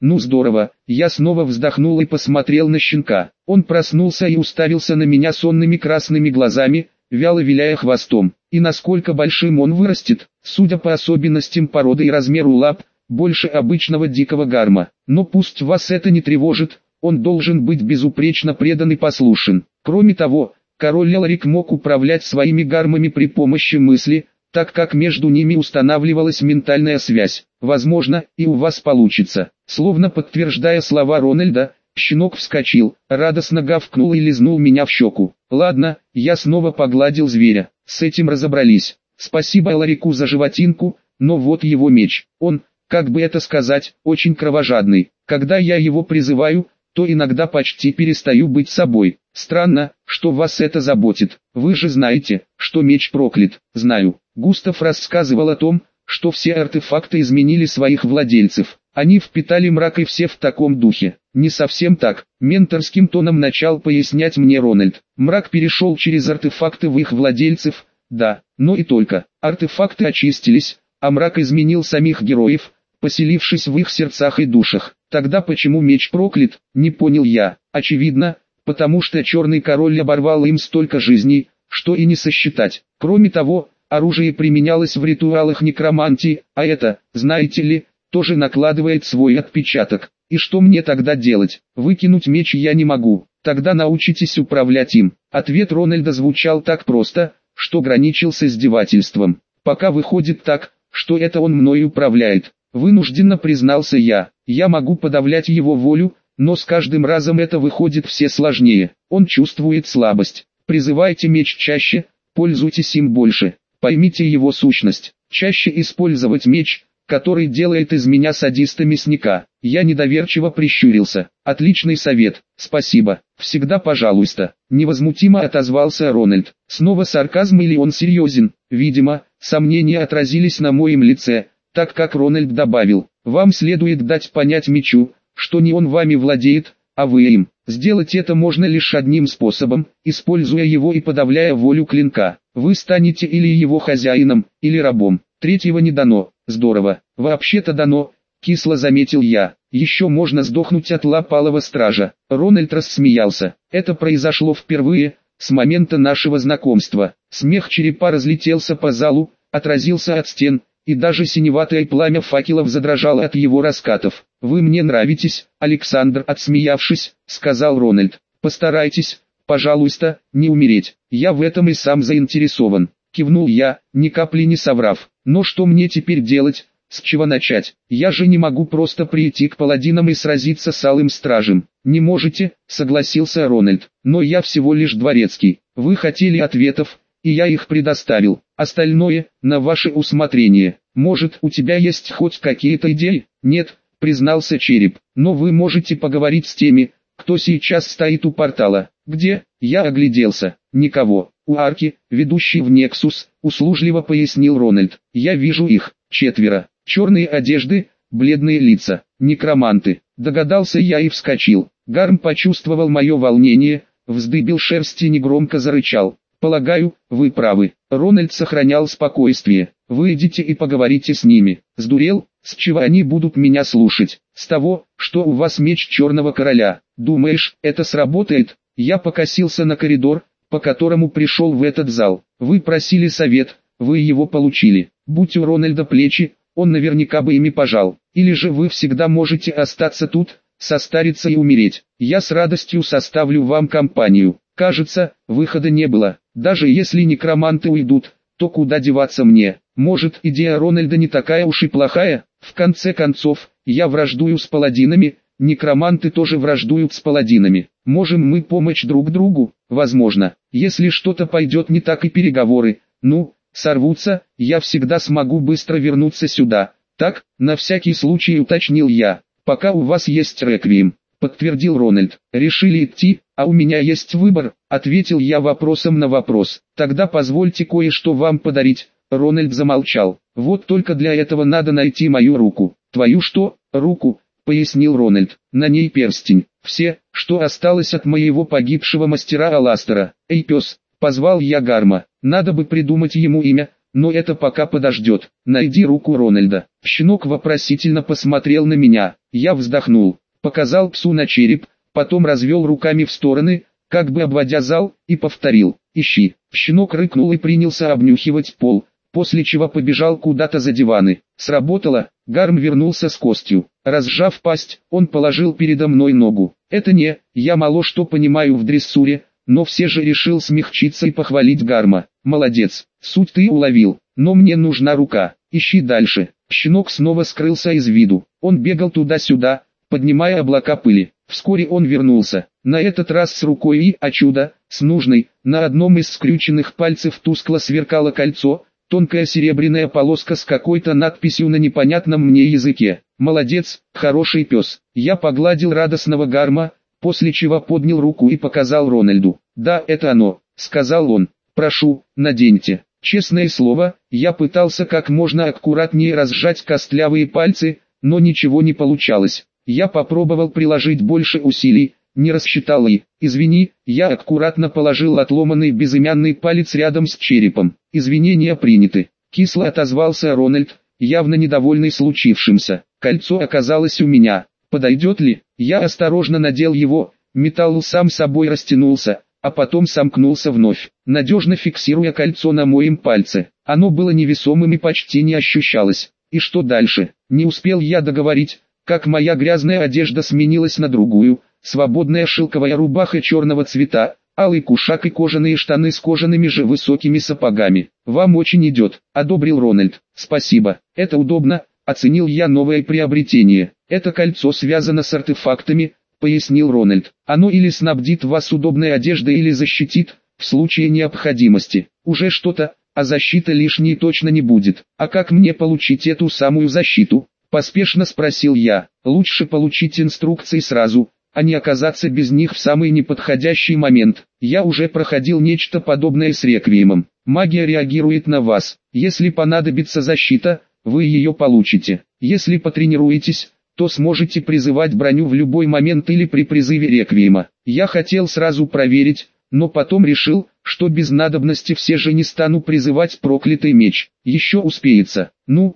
Ну здорово, я снова вздохнул и посмотрел на щенка. Он проснулся и уставился на меня сонными красными глазами, вяло виляя хвостом. И насколько большим он вырастет, судя по особенностям породы и размеру лап, больше обычного дикого гарма. Но пусть вас это не тревожит, он должен быть безупречно предан и послушен. Кроме того, король Элрик мог управлять своими гармами при помощи мысли, так как между ними устанавливалась ментальная связь. Возможно, и у вас получится. Словно подтверждая слова Рональда, щенок вскочил, радостно гавкнул и лизнул меня в щеку. Ладно, я снова погладил зверя. С этим разобрались. Спасибо Элрику за животинку, но вот его меч. Он, как бы это сказать, очень кровожадный. Когда я его призываю, то иногда почти перестаю быть собой. Странно, что вас это заботит. Вы же знаете, что меч проклят. Знаю. Густав рассказывал о том, что все артефакты изменили своих владельцев. Они впитали мрак и все в таком духе. Не совсем так. Менторским тоном начал пояснять мне Рональд. Мрак перешел через артефакты в их владельцев, да, но и только. Артефакты очистились, а мрак изменил самих героев, поселившись в их сердцах и душах. Тогда почему меч проклят, не понял я. Очевидно, потому что черный король оборвал им столько жизней, что и не сосчитать. Кроме того, оружие применялось в ритуалах некромантии, а это, знаете ли, тоже накладывает свой отпечаток. И что мне тогда делать? Выкинуть меч я не могу. Тогда научитесь управлять им. Ответ Рональда звучал так просто, что граничил с издевательством. Пока выходит так, что это он мной управляет. Вынужденно признался я. Я могу подавлять его волю, но с каждым разом это выходит все сложнее. Он чувствует слабость. Призывайте меч чаще, пользуйтесь им больше. Поймите его сущность. Чаще использовать меч, который делает из меня садиста-мясника. Я недоверчиво прищурился. Отличный совет, спасибо. Всегда пожалуйста. Невозмутимо отозвался Рональд. Снова сарказм или он серьезен? Видимо, сомнения отразились на моем лице, так как Рональд добавил. Вам следует дать понять мечу, что не он вами владеет, а вы им. Сделать это можно лишь одним способом, используя его и подавляя волю клинка. Вы станете или его хозяином, или рабом. Третьего не дано. Здорово. Вообще-то дано, кисло заметил я. Еще можно сдохнуть от лап Алого Стража. Рональд рассмеялся. Это произошло впервые, с момента нашего знакомства. Смех черепа разлетелся по залу, отразился от стен, и даже синеватое пламя факелов задрожало от его раскатов. «Вы мне нравитесь, Александр», отсмеявшись, сказал Рональд. «Постарайтесь, пожалуйста, не умереть. Я в этом и сам заинтересован», кивнул я, ни капли не соврав. «Но что мне теперь делать? С чего начать? Я же не могу просто прийти к паладинам и сразиться с Алым Стражем». «Не можете», согласился Рональд. «Но я всего лишь дворецкий. Вы хотели ответов, и я их предоставил. Остальное, на ваше усмотрение. Может, у тебя есть хоть какие-то идеи?» «Нет», признался череп. «Но вы можете поговорить с теми, кто сейчас стоит у портала». «Где?» Я огляделся. «Никого. У арки, ведущей в Нексус», услужливо пояснил Рональд. «Я вижу их. 4. Черные одежды, бледные лица. Некроманты». Догадался я и вскочил. Гарм почувствовал мое волнение, вздыбил шерсть и негромко зарычал. «Полагаю, вы правы». Рональд сохранял спокойствие. «Выйдите и поговорите с ними». «Сдурел? С чего они будут меня слушать? С того, что у вас меч Черного Короля. Думаешь, это сработает?» Я покосился на коридор, по которому пришел в этот зал. «Вы просили совет, вы его получили. Будь у Рональда плечи, он наверняка бы ими пожал. Или же вы всегда можете остаться тут, состариться и умереть. Я с радостью составлю вам компанию». Кажется, выхода не было. Даже если некроманты уйдут, то куда деваться мне? Может, идея Рональда не такая уж и плохая? В конце концов, я враждую с паладинами, некроманты тоже враждуют с паладинами. Можем мы помочь друг другу? Возможно. Если что-то пойдет не так и переговоры, сорвутся, я всегда смогу быстро вернуться сюда. Так, на всякий случай уточнил я. «Пока у вас есть реквием», подтвердил Рональд. «Решили идти, а у меня есть выбор», ответил я вопросом на вопрос. «Тогда позвольте кое-что вам подарить». Рональд замолчал. «Вот только для этого надо найти мою руку». «Твою что, руку?» пояснил Рональд. «На ней перстень. Все, что осталось от моего погибшего мастера Аластера». «Эй, пес!» позвал я Гарма. «Надо бы придумать ему имя, но это пока подождет. Найди руку Рональда. Щенок вопросительно посмотрел на меня. Я вздохнул, показал псу на череп, потом развел руками в стороны, как бы обводя зал, и повторил: «Ищи». Щенок рыкнул и принялся обнюхивать пол, после чего побежал куда-то за диваны. Сработало, Гарм вернулся с костью. Разжав пасть, он положил передо мной ногу. Я мало что понимаю в дрессуре, но все же решил смягчиться и похвалить Гарма. Молодец, суть ты уловил, но мне нужна рука, ищи дальше. Щенок снова скрылся из виду. Он бегал туда-сюда, поднимая облака пыли. Вскоре он вернулся, на этот раз с рукой и, о чудо, с нужной. На одном из скрюченных пальцев тускло сверкало кольцо, тонкая серебряная полоска с какой-то надписью на непонятном мне языке. Молодец, хороший пес. Я погладил радостного Гарма, после чего поднял руку и показал Рональду. «Да, это оно», — сказал он. «Прошу, наденьте». Честное слово, я пытался как можно аккуратнее разжать костлявые пальцы, но ничего не получалось. Я попробовал приложить больше усилий, не рассчитал и, извини, я аккуратно положил отломанный безымянный палец рядом с черепом. Извинения приняты. Кисло отозвался Рональд, явно недовольный случившимся. Кольцо оказалось у меня. Подойдет ли? Я осторожно надел его, металл сам собой растянулся, а потом сомкнулся вновь, надежно фиксируя кольцо на моем пальце. Оно было невесомым и почти не ощущалось. И что дальше? Не успел я договорить, как моя грязная одежда сменилась на другую, свободная шелковая рубаха черного цвета, алый кушак и кожаные штаны с кожаными же высокими сапогами. «Вам очень идет», — одобрил Рональд. «Спасибо, это удобно», — оценил я новое приобретение. «Это кольцо связано с артефактами», — пояснил Рональд. «Оно или снабдит вас удобной одеждой, или защитит, в случае необходимости. Уже что-то, а защита лишней точно не будет. А как мне получить эту самую защиту?» Поспешно спросил я. «Лучше получить инструкции сразу, а не оказаться без них в самый неподходящий момент. Я уже проходил нечто подобное с Реквиемом. Магия реагирует на вас. Если понадобится защита, вы ее получите. Если потренируетесь, то сможете призывать броню в любой момент или при призыве Реквиема. Я хотел сразу проверить, но потом решил, что без надобности все же не стану призывать проклятый меч. Еще успеется».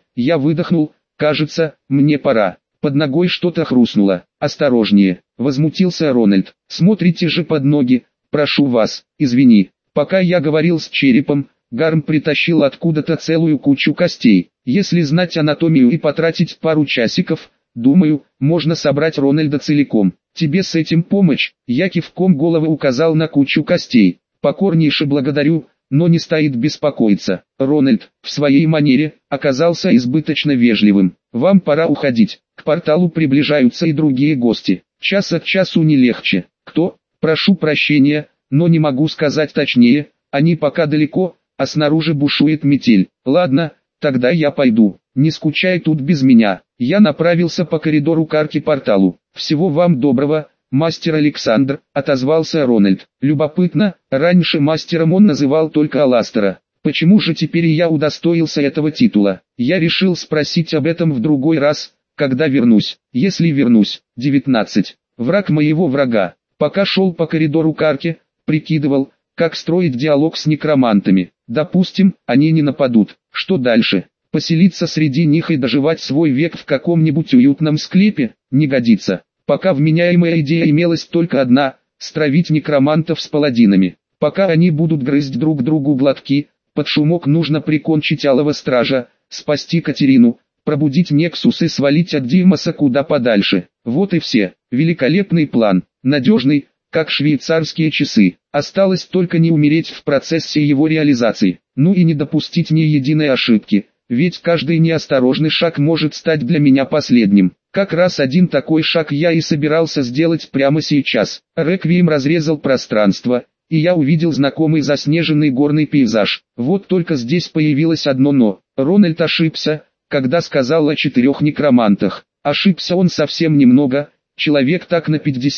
Я выдохнул. «Кажется, мне пора». Под ногой что-то хрустнуло. «Осторожнее», — возмутился Рональд. «Смотрите же под ноги, прошу вас, извини». Пока я говорил с черепом, Гарм притащил откуда-то целую кучу костей. Если знать анатомию и потратить пару часиков, думаю, можно собрать Рональда целиком. «Тебе с этим помочь?» Я кивком головы указал на кучу костей. «Покорнейше благодарю, но не стоит беспокоиться». Рональд, в своей манере, оказался избыточно вежливым. «Вам пора уходить, к порталу приближаются и другие гости. Час от часу не легче». «Кто?» «Прошу прощения, но не могу сказать точнее, они пока далеко, а снаружи бушует метель». «Ладно, тогда я пойду, не скучай тут без меня». Я направился по коридору к арке-порталу. «Всего вам доброго, мастер Александр», — отозвался Рональд. «Любопытно, раньше мастером он называл только Аластера. Почему же теперь я удостоился этого титула? Я решил спросить об этом в другой раз, когда вернусь. Если вернусь». 19. Враг моего врага. Пока шел по коридору к арке, прикидывал, как строить диалог с некромантами. Допустим, они не нападут. Что дальше? Поселиться среди них и доживать свой век в каком-нибудь уютном склепе? Не годится. Пока вменяемая идея имелась только одна – стравить некромантов с паладинами. Пока они будут грызть друг другу глотки, под шумок нужно прикончить Алого Стража, спасти Катерину, пробудить Нексус и свалить от Димаса куда подальше. Вот и все. Великолепный план, надежный, как швейцарские часы. Осталось только не умереть в процессе его реализации. И не допустить ни единой ошибки, ведь каждый неосторожный шаг может стать для меня последним. Как раз один такой шаг я и собирался сделать прямо сейчас. Реквием разрезал пространство, и я увидел знакомый заснеженный горный пейзаж. Вот только здесь появилось одно «но». Рональд ошибся, когда сказал о 4 некромантах. Ошибся он совсем немного, человек так на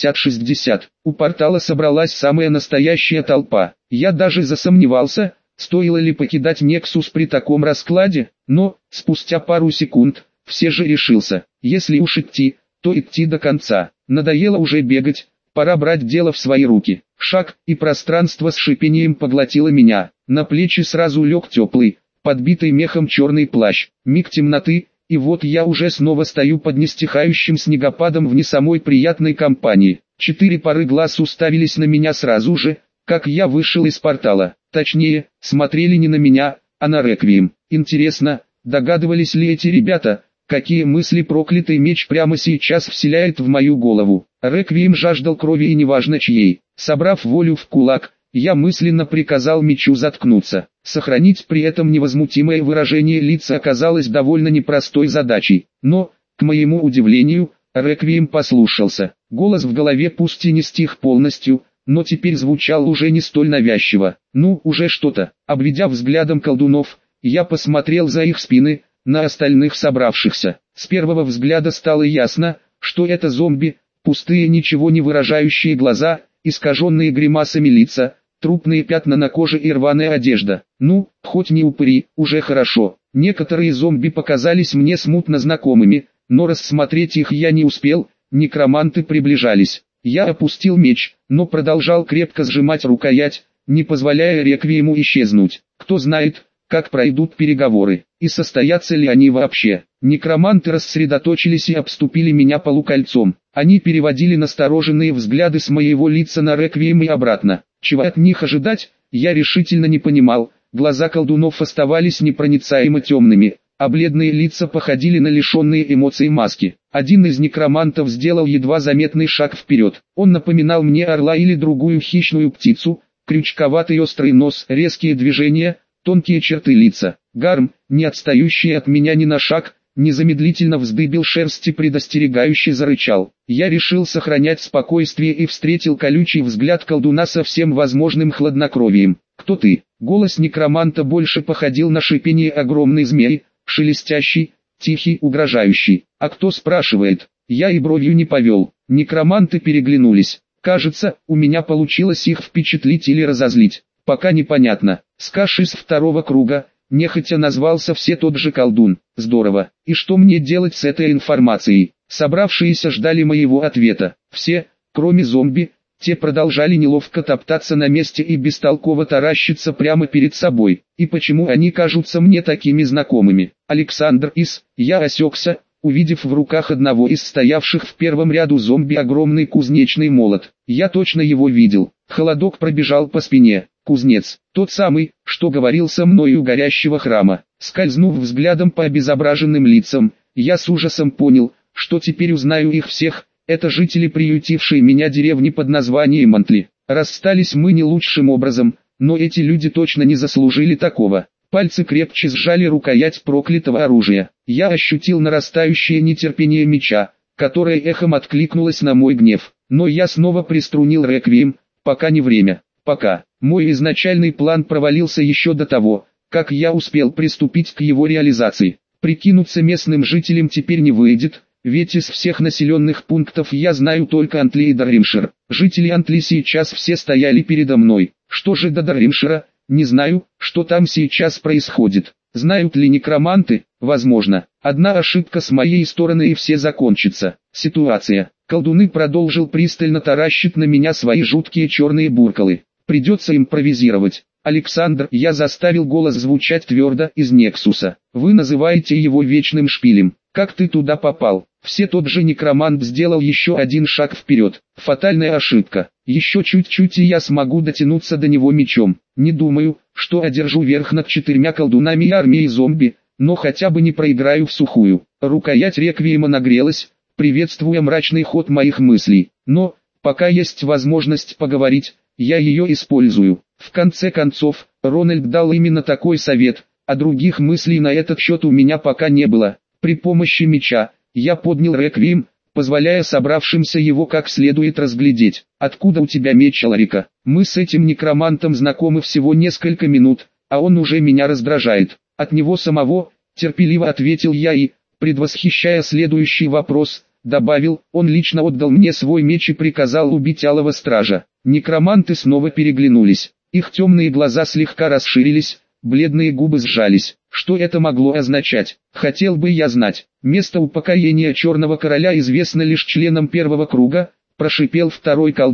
50-60. У портала собралась самая настоящая толпа. Я даже засомневался, стоило ли покидать Нексус при таком раскладе, но, спустя пару секунд, все же решился. Если уж идти, то идти до конца. Надоело уже бегать, пора брать дело в свои руки. Шаг, и пространство с шипением поглотило меня. На плечи сразу лег теплый, подбитый мехом черный плащ. Миг темноты, и вот я уже снова стою под нестихающим снегопадом в не самой приятной компании. 4 пары глаз уставились на меня сразу же, как я вышел из портала. Точнее, смотрели не на меня, а на Реквием. Интересно, догадывались ли эти ребята, какие мысли проклятый меч прямо сейчас вселяет в мою голову? Реквием жаждал крови и неважно чьей. Собрав волю в кулак, я мысленно приказал мечу заткнуться. Сохранить при этом невозмутимое выражение лица оказалось довольно непростой задачей. Но, к моему удивлению, Реквием послушался. Голос в голове пусть и не стих полностью, но теперь звучал уже не столь навязчиво. Ну, уже что-то. Обведя взглядом колдунов, я посмотрел за их спины, на остальных собравшихся. С первого взгляда стало ясно, что это зомби, пустые ничего не выражающие глаза, искаженные гримасами лица, трупные пятна на коже и рваная одежда. Ну, хоть не упыри, уже хорошо. Некоторые зомби показались мне смутно знакомыми, но рассмотреть их я не успел, некроманты приближались. Я опустил меч, но продолжал крепко сжимать рукоять, не позволяя Реквиему исчезнуть. Кто знает, как пройдут переговоры, и состоятся ли они вообще. Некроманты рассредоточились и обступили меня полукольцом. Они переводили настороженные взгляды с моего лица на Реквием и обратно. Чего от них ожидать, я решительно не понимал. Глаза колдунов оставались непроницаемо темными, а бледные лица походили на лишенные эмоций маски. Один из некромантов сделал едва заметный шаг вперед. Он напоминал мне орла или другую хищную птицу, крючковатый острый нос, резкие движения, тонкие черты лица. Гарм, не отстающий от меня ни на шаг, незамедлительно вздыбил шерсть и предостерегающе зарычал. Я решил сохранять спокойствие и встретил колючий взгляд колдуна со всем возможным хладнокровием. «Кто ты?» Голос некроманта больше походил на шипение огромной змеи, шелестящий, тихий, угрожающий. «А кто спрашивает?» Я и бровью не повел. Некроманты переглянулись. Кажется, у меня получилось их впечатлить или разозлить. Пока непонятно. Скаш из второго круга, нехотя назвался все тот же колдун. Здорово. И что мне делать с этой информацией? Собравшиеся ждали моего ответа. Все, кроме зомби, те продолжали неловко топтаться на месте и бестолково таращиться прямо перед собой. И почему они кажутся мне такими знакомыми? Александр Ис, я осекся, увидев в руках одного из стоявших в первом ряду зомби огромный кузнечный молот. Я точно его видел. Холодок пробежал по спине. Кузнец, тот самый, что говорил со мной у горящего храма. Скользнув взглядом по обезображенным лицам, я с ужасом понял, что теперь узнаю их всех. Это жители приютившей меня деревни под названием Мантли. Расстались мы не лучшим образом, но эти люди точно не заслужили такого. Пальцы крепче сжали рукоять проклятого оружия. Я ощутил нарастающее нетерпение меча, которое эхом откликнулось на мой гнев. Но я снова приструнил Реквием, пока не время. Пока. Мой изначальный план провалился еще до того, как я успел приступить к его реализации. Прикинуться местным жителям теперь не выйдет, ведь из всех населенных пунктов я знаю только Антли и Дарримшир. Жители Антли сейчас все стояли передо мной. Что же до Дарримшира? Не знаю, что там сейчас происходит. Знают ли некроманты? Возможно. Одна ошибка с моей стороны и все закончится. Ситуация. Колдуны продолжил пристально таращить на меня свои жуткие черные буркалы. Придется импровизировать. Александр, я заставил голос звучать твердо из Нексуса. Вы называете его вечным шпилем. Как ты туда попал? Все тот же некромант сделал еще один шаг вперед. Фатальная ошибка. Еще чуть-чуть и я смогу дотянуться до него мечом. Не думаю, что одержу верх над 4 колдунами и армией зомби, но хотя бы не проиграю в сухую. Рукоять Реквиема нагрелась, приветствуя мрачный ход моих мыслей. Но, пока есть возможность поговорить, я ее использую. В конце концов, Рональд дал именно такой совет, а других мыслей на этот счет у меня пока не было. При помощи меча, я поднял Реквием, позволяя собравшимся его как следует разглядеть. «Откуда у тебя меч, Аларика?» Мы с этим некромантом знакомы всего несколько минут, а он уже меня раздражает. «От него самого», терпеливо ответил я и, предвосхищая следующий вопрос, добавил, он лично отдал мне свой меч и приказал убить Алого Стража. Некроманты снова переглянулись. Их темные глаза слегка расширились, бледные губы сжались. Что это могло означать? Хотел бы я знать. Место упокоения Черного Короля известно лишь членам первого круга, прошипел второй колдун,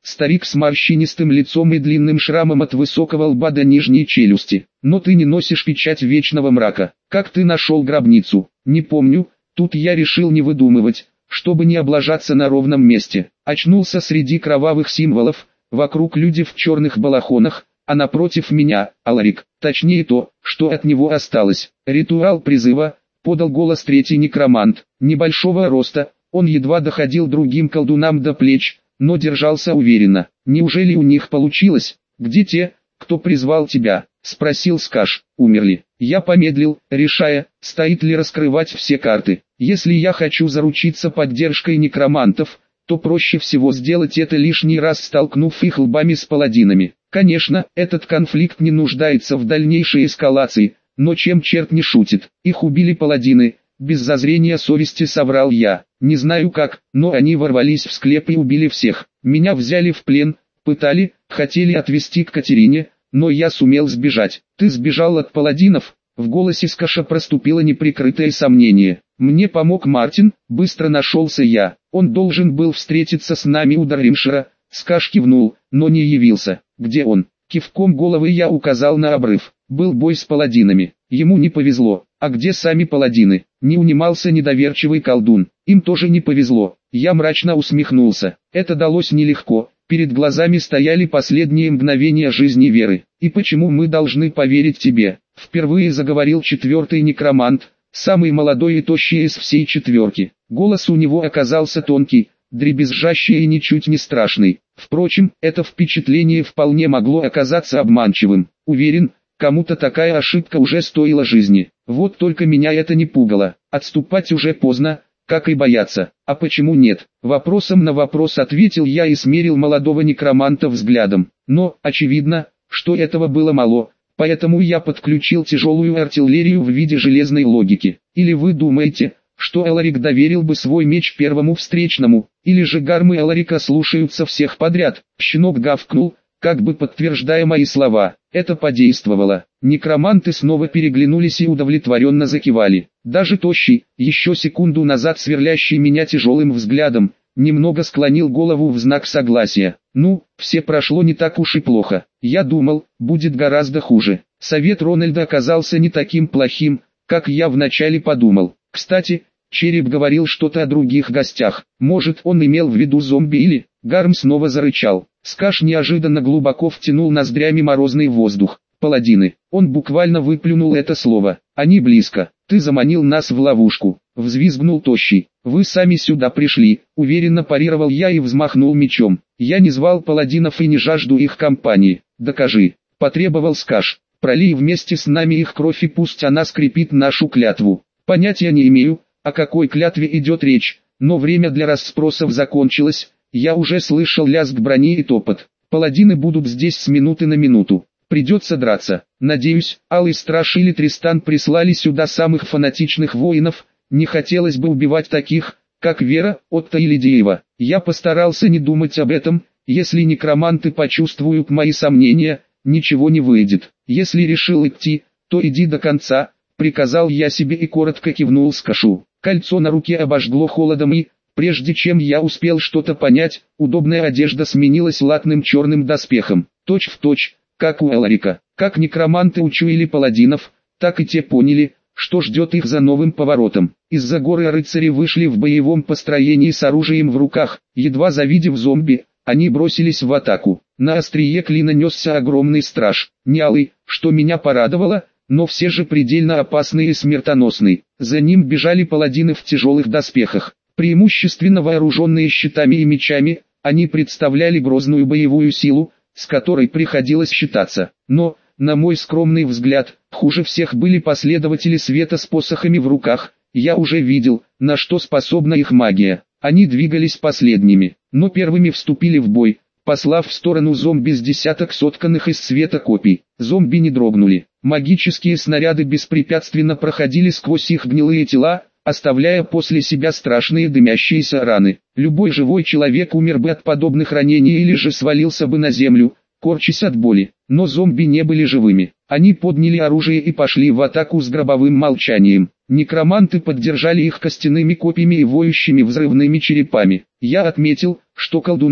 старик с морщинистым лицом и длинным шрамом от высокого лба до нижней челюсти. Но ты не носишь печать вечного мрака. Как ты нашел гробницу? Не помню, тут я решил не выдумывать, чтобы не облажаться на ровном месте. Очнулся среди кровавых символов, вокруг люди в черных балахонах, а напротив меня, Аларик, точнее то, что от него осталось. Ритуал призыва, подал голос третий некромант, небольшого роста, он едва доходил другим колдунам до плеч, но держался уверенно. Неужели у них получилось? Где те, кто призвал тебя? Спросил Скаш. Умерли. Я помедлил, решая, стоит ли раскрывать все карты. Если я хочу заручиться поддержкой некромантов, то проще всего сделать это лишний раз, столкнув их лбами с паладинами. Конечно, этот конфликт не нуждается в дальнейшей эскалации, но чем черт не шутит. Их убили паладины. Без зазрения совести соврал я. Не знаю как, но они ворвались в склеп и убили всех. Меня взяли в плен, пытали, хотели отвезти к Катерине, но я сумел сбежать. Ты сбежал от паладинов? В голосе Скаша проступило неприкрытое сомнение. Мне помог Мартин, быстро нашелся я. Он должен был встретиться с нами у Дарримшира. Скаш кивнул, но не явился. Где он? Кивком головы я указал на обрыв. Был бой с паладинами. Ему не повезло. А где сами паладины? Не унимался недоверчивый колдун. Им тоже не повезло. Я мрачно усмехнулся. Это далось нелегко. Перед глазами стояли последние мгновения жизни Веры. И почему мы должны поверить тебе? Впервые заговорил четвертый некромант, самый молодой и тощий из всей четверки. Голос у него оказался тонкий, дребезжащий и ничуть не страшный. Впрочем, это впечатление вполне могло оказаться обманчивым. Уверен, кому-то такая ошибка уже стоила жизни. Вот только меня это не пугало. Отступать уже поздно, как и бояться. А почему нет? Вопросом на вопрос ответил я и смерил молодого некроманта взглядом. Но, очевидно, что этого было мало, поэтому я подключил тяжелую артиллерию в виде железной логики. Или вы думаете, что Эларик доверил бы свой меч первому встречному, или же гармы Эларика слушаются всех подряд? Щенок гавкнул, как бы подтверждая мои слова. Это подействовало. Некроманты снова переглянулись и удовлетворенно закивали. Даже тощий, еще секунду назад сверлящий меня тяжелым взглядом, немного склонил голову в знак согласия. Ну, все прошло не так уж и плохо. Я думал, будет гораздо хуже. Совет Рональда оказался не таким плохим, как я вначале подумал. Кстати, Череп говорил что-то о других гостях. Может, он имел в виду зомби или... Гарм снова зарычал. Скаш неожиданно глубоко втянул ноздрями морозный воздух. Паладины. Он буквально выплюнул это слово. Они близко. Ты заманил нас в ловушку. Взвизгнул тощий. Вы сами сюда пришли. Уверенно парировал я и взмахнул мечом. Я не звал паладинов и не жажду их компании. Докажи. Потребовал Скаш. Пролей вместе с нами их кровь и пусть она скрепит нашу клятву. Понятия не имею, о какой клятве идет речь, но время для расспросов закончилось. Я уже слышал лязг брони и топот. Паладины будут здесь с минуты на минуту. Придется драться. Надеюсь, Алый Страж или Тристан прислали сюда самых фанатичных воинов. Не хотелось бы убивать таких, как Вера, Отто или Диева. Я постарался не думать об этом. Если некроманты почувствуют мои сомнения, ничего не выйдет. Если решил идти, то иди до конца, приказал я себе и коротко кивнул Скашу. Кольцо на руке обожгло холодом и, прежде чем я успел что-то понять, удобная одежда сменилась латным черным доспехом. Точь в точь, как у Эларика. Как некроманты учуяли паладинов, так и те поняли, что ждет их за новым поворотом. Из-за горы рыцари вышли в боевом построении с оружием в руках. Едва завидев зомби, они бросились в атаку. На острие клина несся огромный страж. Не алый, что меня порадовало, но все же предельно опасный и смертоносный. За ним бежали паладины в тяжелых доспехах. Преимущественно вооруженные щитами и мечами, они представляли грозную боевую силу, с которой приходилось считаться. Но, на мой скромный взгляд, хуже всех были последователи света с посохами в руках. Я уже видел, на что способна их магия. Они двигались последними, но первыми вступили в бой, послав в сторону зомби с десяток сотканных из света копий. Зомби не дрогнули. Магические снаряды беспрепятственно проходили сквозь их гнилые тела, оставляя после себя страшные дымящиеся раны. Любой живой человек умер бы от подобных ранений или же свалился бы на землю, корчась от боли. Но зомби не были живыми. Они подняли оружие и пошли в атаку с гробовым молчанием. Некроманты поддержали их костяными копьями и воющими взрывными черепами. Я отметил, что колдуны,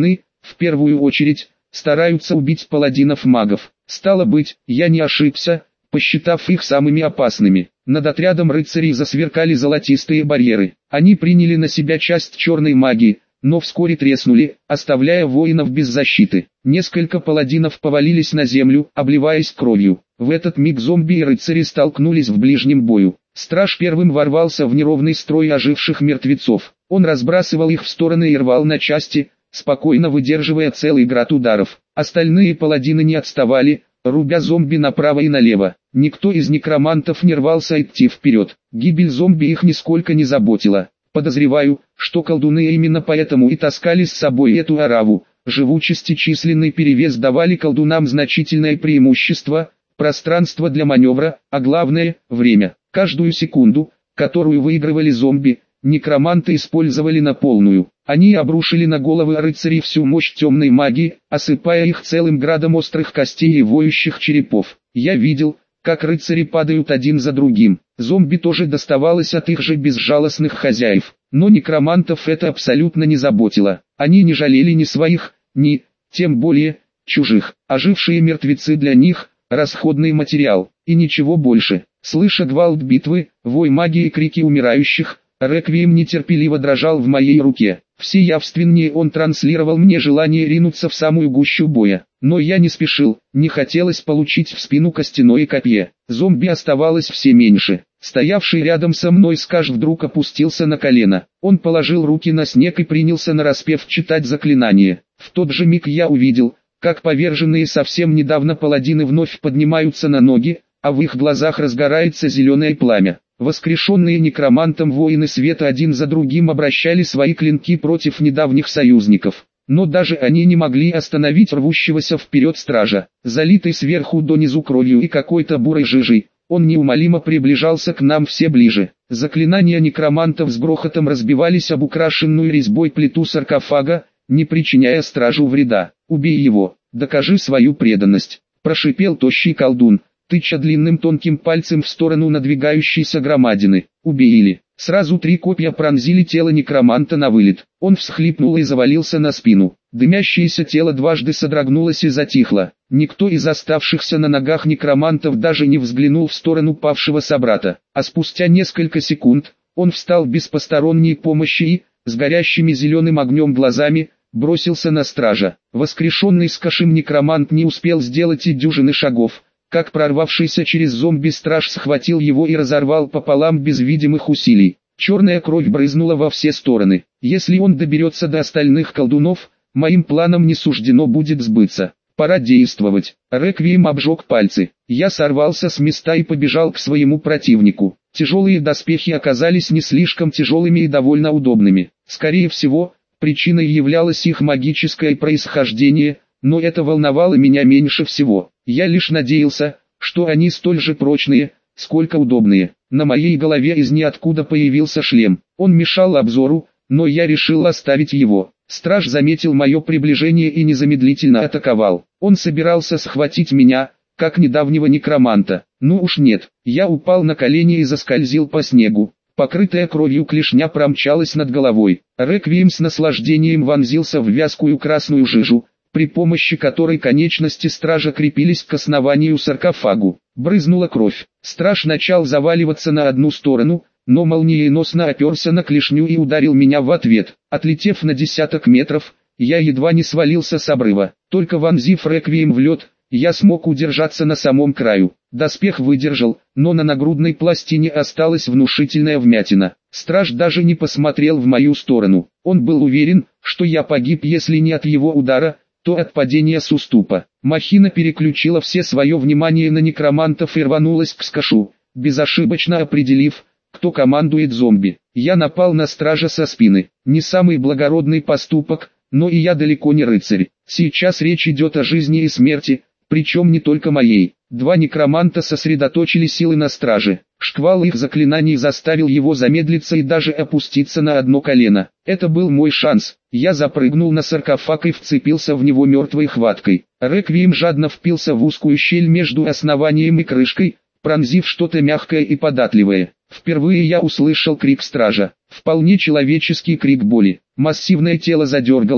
в первую очередь, стараются убить паладинов-магов. Стало быть, я не ошибся, посчитав их самыми опасными. Над отрядом рыцарей засверкали золотистые барьеры. Они приняли на себя часть черной магии, но вскоре треснули, оставляя воинов без защиты. Несколько паладинов повалились на землю, обливаясь кровью. В этот миг зомби и рыцари столкнулись в ближнем бою. Страж первым ворвался в неровный строй оживших мертвецов. Он разбрасывал их в стороны и рвал на части, спокойно выдерживая целый град ударов. Остальные паладины не отставали, рубя зомби направо и налево. Никто из некромантов не рвался идти вперед. Гибель зомби их нисколько не заботила. Подозреваю, что колдуны именно поэтому и таскали с собой эту ораву. Живучесть и численный перевес давали колдунам значительное преимущество, пространство для маневра, а главное – время. Каждую секунду, которую выигрывали зомби, некроманты использовали на полную. Они обрушили на головы рыцарей всю мощь темной магии, осыпая их целым градом острых костей и воющих черепов. Я видел, как рыцари падают один за другим. Зомби тоже доставалось от их же безжалостных хозяев. Но некромантов это абсолютно не заботило. Они не жалели ни своих, ни, тем более, чужих. Ожившие мертвецы для них – расходный материал, и ничего больше. Слыша гвалт битвы, вой магии и крики умирающих, реквием нетерпеливо дрожал в моей руке. Все явственнее он транслировал мне желание ринуться в самую гущу боя. Но я не спешил, не хотелось получить в спину костяное копье. Зомби оставалось все меньше. Стоявший рядом со мной скаж вдруг опустился на колено. Он положил руки на снег и принялся нараспев читать заклинание. В тот же миг я увидел, как поверженные совсем недавно паладины вновь поднимаются на ноги, а в их глазах разгорается зеленое пламя. Воскрешенные некромантом воины света один за другим обращали свои клинки против недавних союзников. Но даже они не могли остановить рвущегося вперед стража. Залитый сверху донизу кровью и какой-то бурой жижей, он неумолимо приближался к нам все ближе. Заклинания некромантов с грохотом разбивались об украшенную резьбой плиту саркофага, не причиняя стражу вреда. «Убей его, докажи свою преданность», – прошипел тощий колдун, тыча длинным тонким пальцем в сторону надвигающейся громадины. «Убили». Сразу 3 копья пронзили тело некроманта на вылет. Он всхлипнул и завалился на спину. Дымящееся тело дважды содрогнулось и затихло. Никто из оставшихся на ногах некромантов даже не взглянул в сторону павшего собрата. А спустя несколько секунд, он встал без посторонней помощи и, с горящими зеленым огнем глазами, бросился на стража. Воскрешенный скашим некромант не успел сделать и дюжины шагов, как прорвавшийся через зомби страж схватил его и разорвал пополам без видимых усилий. Черная кровь брызнула во все стороны. Если он доберется до остальных колдунов, моим планам не суждено будет сбыться. Пора действовать. Реквием обжег пальцы. Я сорвался с места и побежал к своему противнику. Тяжелые доспехи оказались не слишком тяжелыми и довольно удобными. Скорее всего, причиной являлось их магическое происхождение, но это волновало меня меньше всего. Я лишь надеялся, что они столь же прочные, сколько удобные. На моей голове из ниоткуда появился шлем. Он мешал обзору, но я решил оставить его. Страж заметил мое приближение и незамедлительно атаковал. Он собирался схватить меня, как недавнего некроманта. Ну уж нет. Я упал на колени и заскользил по снегу. Покрытая кровью клешня промчалась над головой. Реквием с наслаждением вонзился в вязкую красную жижу, при помощи которой конечности стража крепились к основанию саркофагу. Брызнула кровь. Страж начал заваливаться на одну сторону, но молниеносно оперся на клешню и ударил меня в ответ. Отлетев на десяток метров, я едва не свалился с обрыва. Только вонзив реквием в лед, я смог удержаться на самом краю. Доспех выдержал, но на нагрудной пластине осталась внушительная вмятина. Страж даже не посмотрел в мою сторону. Он был уверен, что я погиб, если не от его удара, то от падения с уступа. Махина переключила все свое внимание на некромантов и рванулась к скашу, безошибочно определив, кто командует зомби. Я напал на стража со спины. Не самый благородный поступок, но и я далеко не рыцарь. Сейчас речь идет о жизни и смерти, причем не только моей. 2 некроманта сосредоточили силы на страже. Шквал их заклинаний заставил его замедлиться и даже опуститься на одно колено. Это был мой шанс. Я запрыгнул на саркофаг и вцепился в него мертвой хваткой. Реквием жадно впился в узкую щель между основанием и крышкой, пронзив что-то мягкое и податливое. Впервые я услышал крик стража. Вполне человеческий крик боли. Массивное тело задергалось,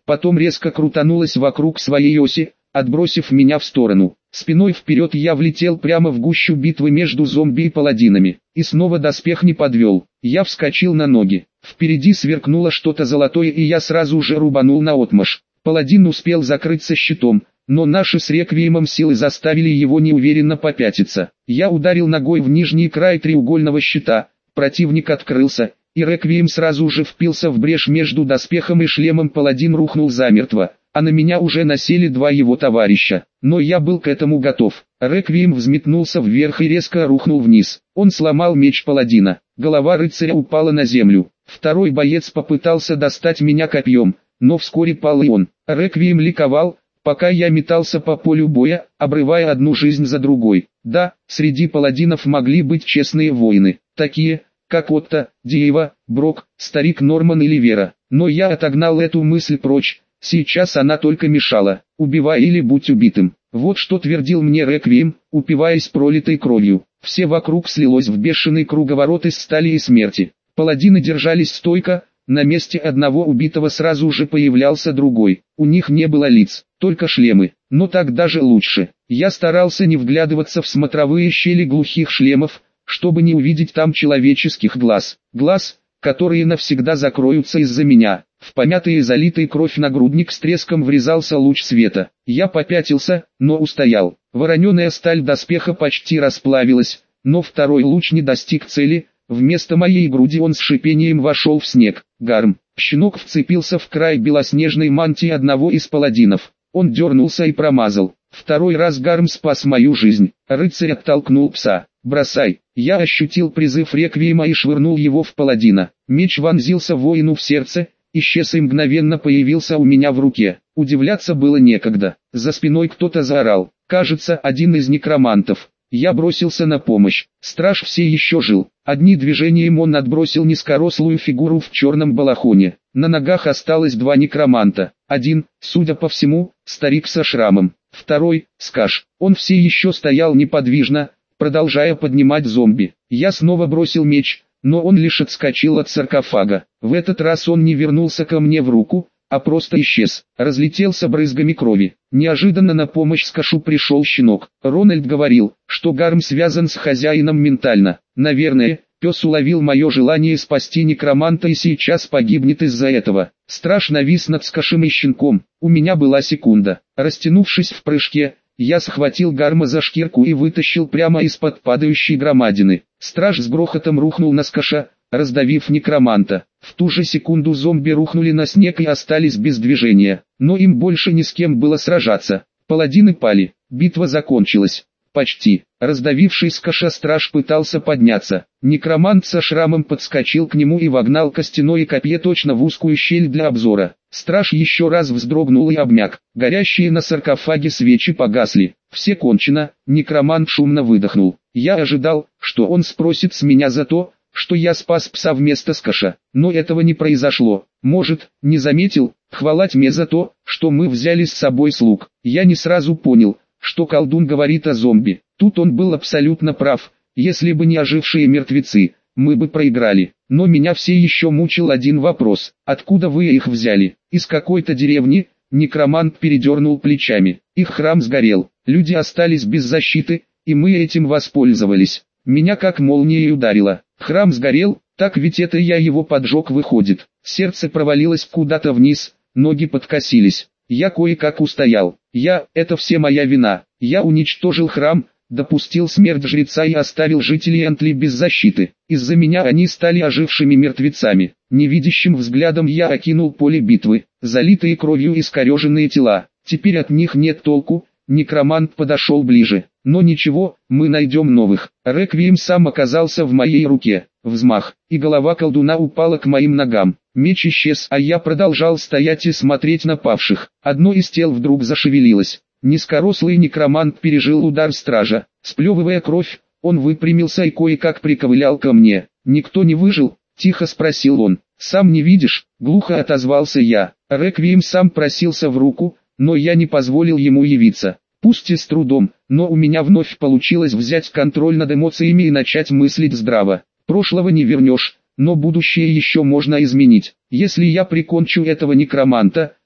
потом резко крутанулась вокруг своей оси, отбросив меня в сторону. Спиной вперед я влетел прямо в гущу битвы между зомби и паладинами. И снова доспех не подвел. Я вскочил на ноги. Впереди сверкнуло что-то золотое, и я сразу же рубанул наотмашь. Паладин успел закрыться щитом, но наши с реквиемом силы заставили его неуверенно попятиться. Я ударил ногой в нижний край треугольного щита, противник открылся, и реквием сразу же впился в брешь между доспехом и шлемом. Паладин рухнул замертво, а на меня уже насели два его товарища. Но я был к этому готов. Реквием взметнулся вверх и резко рухнул вниз. Он сломал меч паладина. Голова рыцаря упала на землю. Второй боец попытался достать меня копьем, но вскоре пал и он. Реквием ликовал, пока я метался по полю боя, обрывая одну жизнь за другой. Да, среди паладинов могли быть честные воины, такие, как Отто, Диева, Брок, старик Норман или Вера. Но я отогнал эту мысль прочь, сейчас она только мешала. Убивай или будь убитым. Вот что твердил мне реквием, упиваясь пролитой кровью. Все вокруг слилось в бешеный круговорот из стали и смерти. Паладины держались стойко, на месте одного убитого сразу же появлялся другой. У них не было лиц, только шлемы, но так даже лучше. Я старался не вглядываться в смотровые щели глухих шлемов, чтобы не увидеть там человеческих глаз. Глаз, которые навсегда закроются из-за меня. В помятый и залитый кровь нагрудник с треском врезался луч света. Я попятился, но устоял. Вороненая сталь доспеха почти расплавилась, но второй луч не достиг цели. Вместо моей груди он с шипением вошел в снег. Гарм. Щенок вцепился в край белоснежной мантии одного из паладинов. Он дернулся и промазал. Второй раз Гарм спас мою жизнь. Рыцарь оттолкнул пса. «Бросай!» Я ощутил призыв реквиема и швырнул его в паладина. Меч вонзился воину в сердце, исчез и мгновенно появился у меня в руке. Удивляться было некогда. За спиной кто-то заорал. Кажется, один из некромантов. Я бросился на помощь. Страж все еще жил. Одним движением он отбросил низкорослую фигуру в черном балахоне. На ногах осталось два некроманта. Один, судя по всему, старик со шрамом. Второй, скаш. Он все еще стоял неподвижно, продолжая поднимать зомби. Я снова бросил меч, но он лишь отскочил от саркофага. В этот раз он не вернулся ко мне в руку, а просто исчез, разлетелся брызгами крови. Неожиданно на помощь скашу пришел щенок. Рональд говорил, что Гарм связан с хозяином ментально. Наверное, пес уловил мое желание спасти некроманта и сейчас погибнет из-за этого. Страж навис над скашем и щенком. У меня была секунда. Растянувшись в прыжке, я схватил Гарма за шкирку и вытащил прямо из-под падающей громадины. Страж с грохотом рухнул на скаша, раздавив некроманта. В ту же секунду зомби рухнули на снег и остались без движения. Но им больше ни с кем было сражаться. Паладины пали. Битва закончилась. Почти. Раздавивший скаша страж пытался подняться. Некромант со шрамом подскочил к нему и вогнал костяное копье точно в узкую щель для обзора. Страж еще раз вздрогнул и обмяк. Горящие на саркофаге свечи погасли. Все кончено. Некромант шумно выдохнул. Я ожидал, что он спросит с меня за то, что я спас пса вместо скаша. Но этого не произошло. Может, не заметил, хвала тьме за то, что мы взяли с собой слуг. Я не сразу понял, что колдун говорит о зомби. Тут он был абсолютно прав. Если бы не ожившие мертвецы, мы бы проиграли. Но меня все еще мучил один вопрос. Откуда вы их взяли? Из какой-то деревни? Некромант передернул плечами. Их храм сгорел. Люди остались без защиты, и мы этим воспользовались. Меня как молнией ударило. Храм сгорел, так ведь это я его поджег выходит. Сердце провалилось куда-то вниз, ноги подкосились. Я кое-как устоял. Это все моя вина. Я уничтожил храм, допустил смерть жреца и оставил жителей Антли без защиты. Из-за меня они стали ожившими мертвецами. Невидящим взглядом я окинул поле битвы, залитые кровью искореженные тела. Теперь от них нет толку. Некромант подошел ближе. Но ничего, мы найдем новых. Реквием сам оказался в моей руке. Взмах, и голова колдуна упала к моим ногам. Меч исчез, а я продолжал стоять и смотреть на павших. Одно из тел вдруг зашевелилось. Низкорослый некромант пережил удар стража. Сплевывая кровь, он выпрямился и кое-как приковылял ко мне. «Никто не выжил?» – тихо спросил он. «Сам не видишь?» – глухо отозвался я. Реквием сам просился в руку, но я не позволил ему явиться. Пусть и с трудом, но у меня вновь получилось взять контроль над эмоциями и начать мыслить здраво. Прошлого не вернешь, но будущее еще можно изменить. Если я прикончу этого некроманта,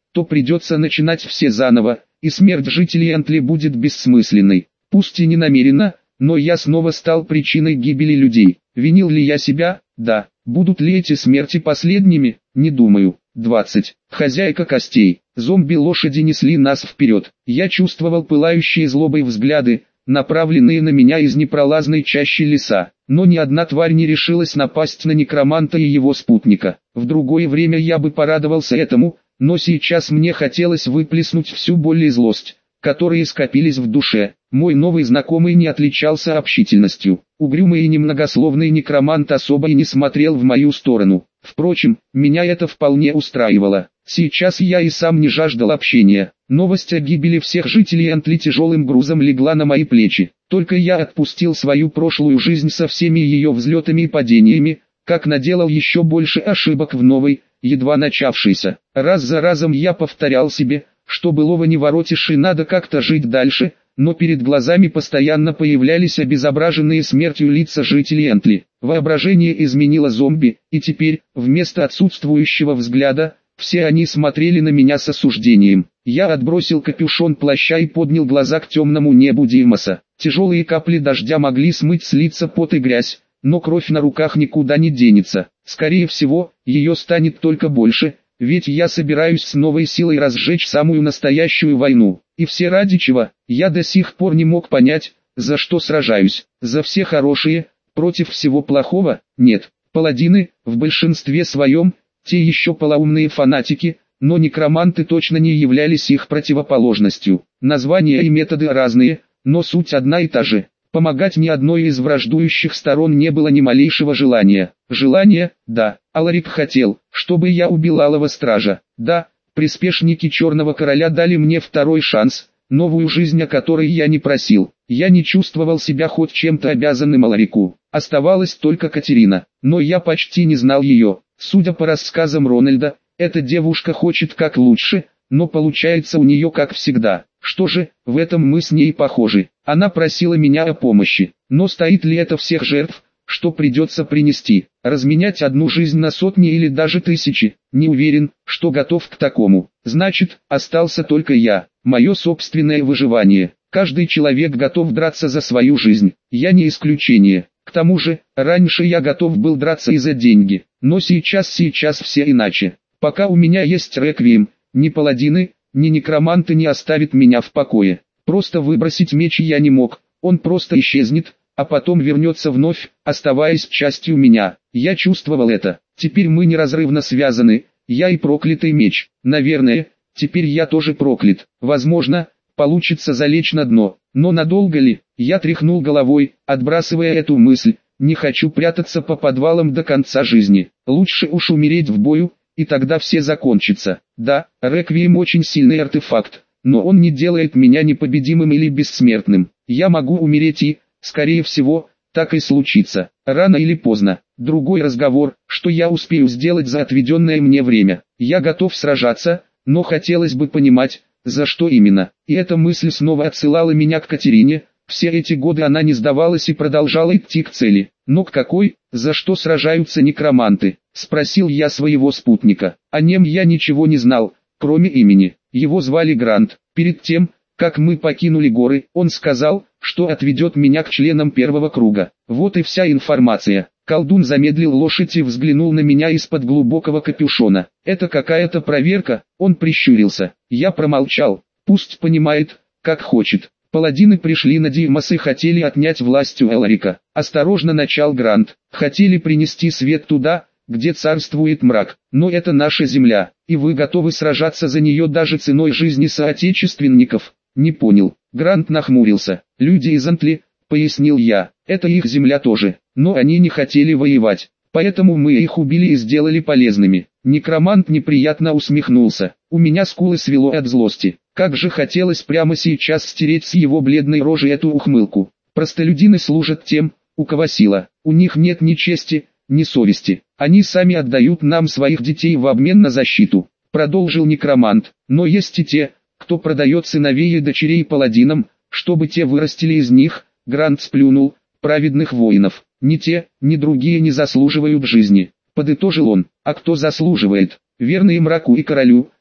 то придется начинать все заново, и смерть жителей Энтли будет бессмысленной. Пусть и не намеренно, но я снова стал причиной гибели людей. Винил ли я себя? Да. Будут ли эти смерти последними? Не думаю. 20. Хозяйка костей. Зомби-лошади несли нас вперед. Я чувствовал пылающие злобой взгляды, направленные на меня из непролазной чащи леса. Но ни одна тварь не решилась напасть на некроманта и его спутника. В другое время я бы порадовался этому, но сейчас мне хотелось выплеснуть всю боль и злость, которые скопились в душе. Мой новый знакомый не отличался общительностью. Угрюмый и немногословный некромант особо и не смотрел в мою сторону. Впрочем, меня это вполне устраивало. Сейчас я и сам не жаждал общения. Новость о гибели всех жителей Энтли тяжелым грузом легла на мои плечи. Только я отпустил свою прошлую жизнь со всеми ее взлетами и падениями, как наделал еще больше ошибок в новой, едва начавшейся. Раз за разом я повторял себе, что былого не воротишь и надо как-то жить дальше, но перед глазами постоянно появлялись обезображенные смертью лица жителей Энтли. Воображение изменило зомби, и теперь, вместо отсутствующего взгляда, все они смотрели на меня с осуждением. Я отбросил капюшон плаща и поднял глаза к темному небу Димаса. Тяжелые капли дождя могли смыть с лица пот и грязь, но кровь на руках никуда не денется. Скорее всего, ее станет только больше, ведь я собираюсь с новой силой разжечь самую настоящую войну. И все ради чего, я до сих пор не мог понять, за что сражаюсь. За все хорошие, против всего плохого? Нет. Паладины, в большинстве своем, те еще полоумные фанатики, но некроманты точно не являлись их противоположностью. Названия и методы разные, но суть одна и та же. Помогать ни одной из враждующих сторон не было ни малейшего желания. Желание, да, Аларик хотел, чтобы я убил Алого Стража. Да, приспешники Черного Короля дали мне второй шанс, новую жизнь, о которой я не просил. Я не чувствовал себя хоть чем-то обязанным Аларику. Оставалась только Катерина, но я почти не знал ее. Судя по рассказам Рональда, эта девушка хочет как лучше, но получается у нее как всегда. Что же, в этом мы с ней похожи. Она просила меня о помощи, но стоит ли это всех жертв, что придется принести? Разменять одну жизнь на сотни или даже тысячи? Не уверен, что готов к такому. Значит, остался только я, мое собственное выживание. Каждый человек готов драться за свою жизнь, я не исключение. К тому же, раньше я готов был драться и за деньги, но сейчас все иначе. Пока у меня есть реквием, ни паладины, ни некроманты не оставят меня в покое. Просто выбросить меч я не мог, он просто исчезнет, а потом вернется вновь, оставаясь частью меня. Я чувствовал это. Теперь мы неразрывно связаны, я и проклятый меч. Наверное, теперь я тоже проклят. Возможно, получится залечь на дно. Но надолго ли? Я тряхнул головой, отбрасывая эту мысль. Не хочу прятаться по подвалам до конца жизни. Лучше уж умереть в бою, и тогда все закончится. Да, реквием очень сильный артефакт, но он не делает меня непобедимым или бессмертным. Я могу умереть и, скорее всего, так и случится. Рано или поздно. Другой разговор, что я успею сделать за отведенное мне время. Я готов сражаться, но хотелось бы понимать, за что именно. И эта мысль снова отсылала меня к Катерине. Все эти годы она не сдавалась и продолжала идти к цели. Но к какой? За что сражаются некроманты? Спросил я своего спутника. О нем я ничего не знал, кроме имени. Его звали Грант. Перед тем, как мы покинули горы, он сказал, что отведет меня к членам первого круга. Вот и вся информация. Колдун замедлил лошадь и взглянул на меня из-под глубокого капюшона. Это какая-то проверка? Он прищурился. Я промолчал. Пусть понимает, как хочет. Паладины пришли на Димас и хотели отнять власть у Эларика. Осторожно начал Грант. Хотели принести свет туда, где царствует мрак. Но это наша земля, и вы готовы сражаться за нее даже ценой жизни соотечественников? Не понял. Грант нахмурился. Люди из Энтли, пояснил я, это их земля тоже, но они не хотели воевать. Поэтому мы их убили и сделали полезными. Некромант неприятно усмехнулся. У меня скулы свело от злости. Как же хотелось прямо сейчас стереть с его бледной рожи эту ухмылку. Простолюдины служат тем, у кого сила. У них нет ни чести, ни совести. Они сами отдают нам своих детей в обмен на защиту. Продолжил некромант. Но есть и те, кто продает сыновей и дочерей паладинам, чтобы те вырастили из них. Грант сплюнул. Праведных воинов. Ни те, ни другие не заслуживают жизни. Подытожил он. А кто заслуживает? Верные мраку и королю,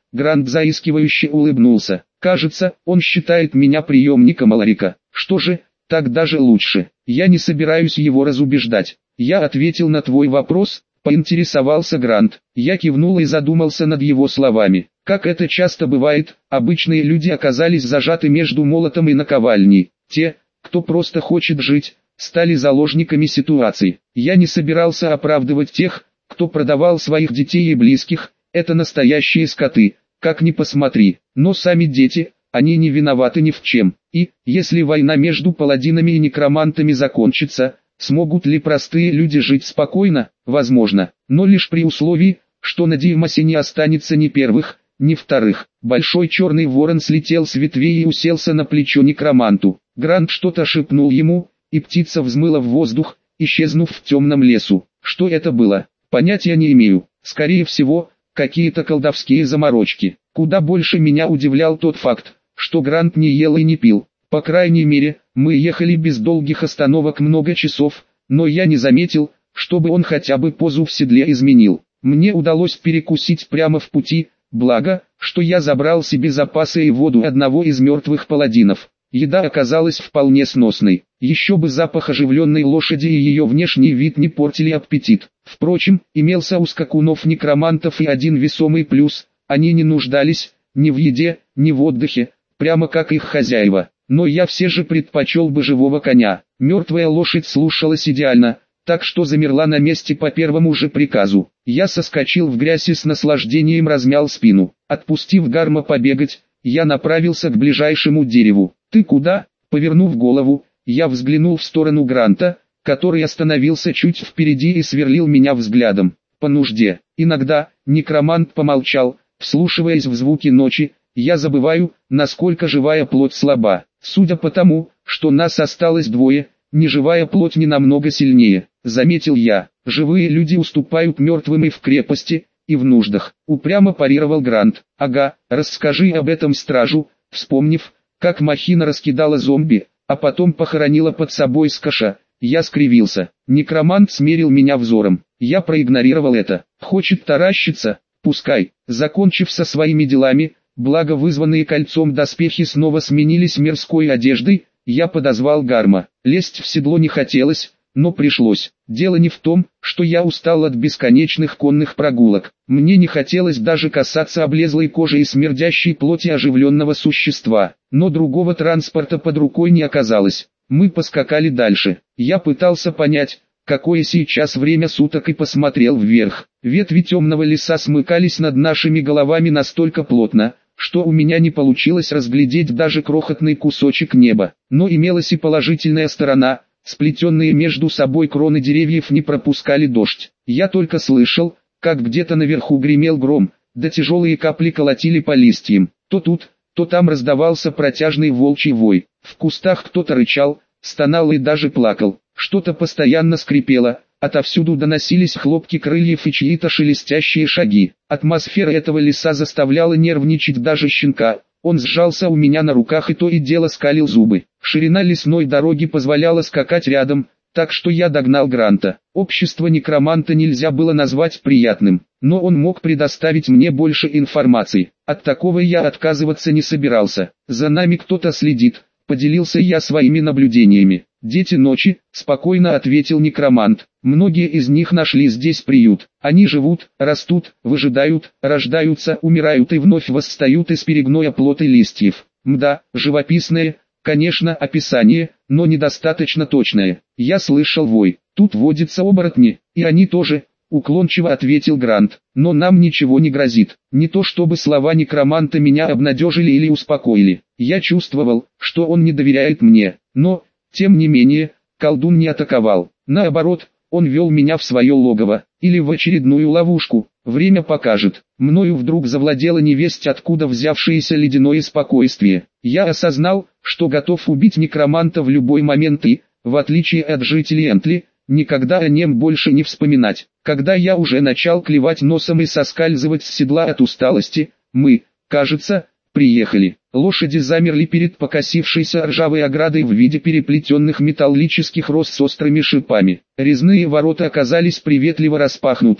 Грант заискивающе улыбнулся. Кажется, он считает меня приемником Аларика. Что же, так даже лучше. Я не собираюсь его разубеждать. Я ответил на твой вопрос, поинтересовался Грант. Я кивнул и задумался над его словами. Как это часто бывает, обычные люди оказались зажаты между молотом и наковальней. Те, кто просто хочет жить, стали заложниками ситуации. Я не собирался оправдывать тех, кто продавал своих детей и близких. Это настоящие скоты, как ни посмотри. Но сами дети, они не виноваты ни в чем. И, если война между паладинами и некромантами закончится, смогут ли простые люди жить спокойно? Возможно, но лишь при условии, что на Дивмасе не останется ни первых, ни вторых. Большой черный ворон слетел с ветвей и уселся на плечо некроманту. Грант что-то шепнул ему, и птица взмыла в воздух, исчезнув в темном лесу. Что это было? Понятия не имею. Скорее всего, какие-то колдовские заморочки. Куда больше меня удивлял тот факт, что Грант не ел и не пил. По крайней мере, мы ехали без долгих остановок много часов, но я не заметил, чтобы он хотя бы позу в седле изменил. Мне удалось перекусить прямо в пути, благо, что я забрал себе запасы и воду одного из мертвых паладинов. Еда оказалась вполне сносной. Еще бы запах оживленной лошади и ее внешний вид не портили аппетит. Впрочем, имелся у скакунов-некромантов и один весомый плюс: они не нуждались ни в еде, ни в отдыхе, прямо как их хозяева. Но я все же предпочел бы живого коня. Мертвая лошадь слушалась идеально, так что замерла на месте по первому же приказу. Я соскочил в грязь и с наслаждением размял спину. Отпустив Гарма побегать, я направился к ближайшему дереву. «Ты куда?» Повернув голову, я взглянул в сторону Гранта, который остановился чуть впереди и сверлил меня взглядом. «По нужде». Иногда, некромант помолчал, вслушиваясь в звуки ночи, я забываю, насколько живая плоть слаба. Судя по тому, что нас осталось двое, неживая плоть не намного сильнее, заметил я. Живые люди уступают мертвым и в крепости, и в нуждах. Упрямо парировал Грант. Ага, расскажи об этом стражу. Вспомнив, как махина раскидала зомби, а потом похоронила под собой Скаша, я скривился. Некромант смерил меня взором. Я проигнорировал это. Хочет таращиться? Пускай. Закончив со своими делами, благо вызванные кольцом доспехи снова сменились мирской одеждой, я подозвал Гарма. Лезть в седло не хотелось, но пришлось. Дело не в том, что я устал от бесконечных конных прогулок. Мне не хотелось даже касаться облезлой кожи и смердящей плоти оживленного существа. Но другого транспорта под рукой не оказалось. Мы поскакали дальше. Я пытался понять, какое сейчас время суток, и посмотрел вверх. Ветви темного леса смыкались над нашими головами настолько плотно, что у меня не получилось разглядеть даже крохотный кусочек неба. Но имелась и положительная сторона. Сплетенные между собой кроны деревьев не пропускали дождь. Я только слышал, как где-то наверху гремел гром, да тяжелые капли колотили по листьям. То тут, то там раздавался протяжный волчий вой. В кустах кто-то рычал, стонал и даже плакал. Что-то постоянно скрипело, отовсюду доносились хлопки крыльев и чьи-то шелестящие шаги. Атмосфера этого леса заставляла нервничать даже щенка. Он сжался у меня на руках и то и дело скалил зубы. Ширина лесной дороги позволяла скакать рядом, так что я догнал Гранта. Общество некроманта нельзя было назвать приятным, но он мог предоставить мне больше информации. От такого я отказываться не собирался. За нами кто-то следит, поделился я своими наблюдениями. «Дети ночи», — спокойно ответил некромант. «Многие из них нашли здесь приют. Они живут, растут, выжидают, рождаются, умирают и вновь восстают из перегноя оплота листьев. Мда, живописное, конечно, описание, но недостаточно точное. Я слышал вой. Тут водятся оборотни, и они тоже», — уклончиво ответил Грант. «Но нам ничего не грозит». Не то чтобы слова некроманта меня обнадежили или успокоили. Я чувствовал, что он не доверяет мне, но... Тем не менее, колдун не атаковал. Наоборот, он вел меня в свое логово, или в очередную ловушку. Время покажет. Мною вдруг завладело невесть откуда взявшееся ледяное спокойствие. Я осознал, что готов убить некроманта в любой момент и, в отличие от жителей Энтли, никогда о нем больше не вспоминать. Когда я уже начал клевать носом и соскальзывать с седла от усталости, мы, кажется, приехали. Лошади замерли перед покосившейся ржавой оградой в виде переплетенных металлических роз с острыми шипами. Резные ворота оказались приветливо распахнуты.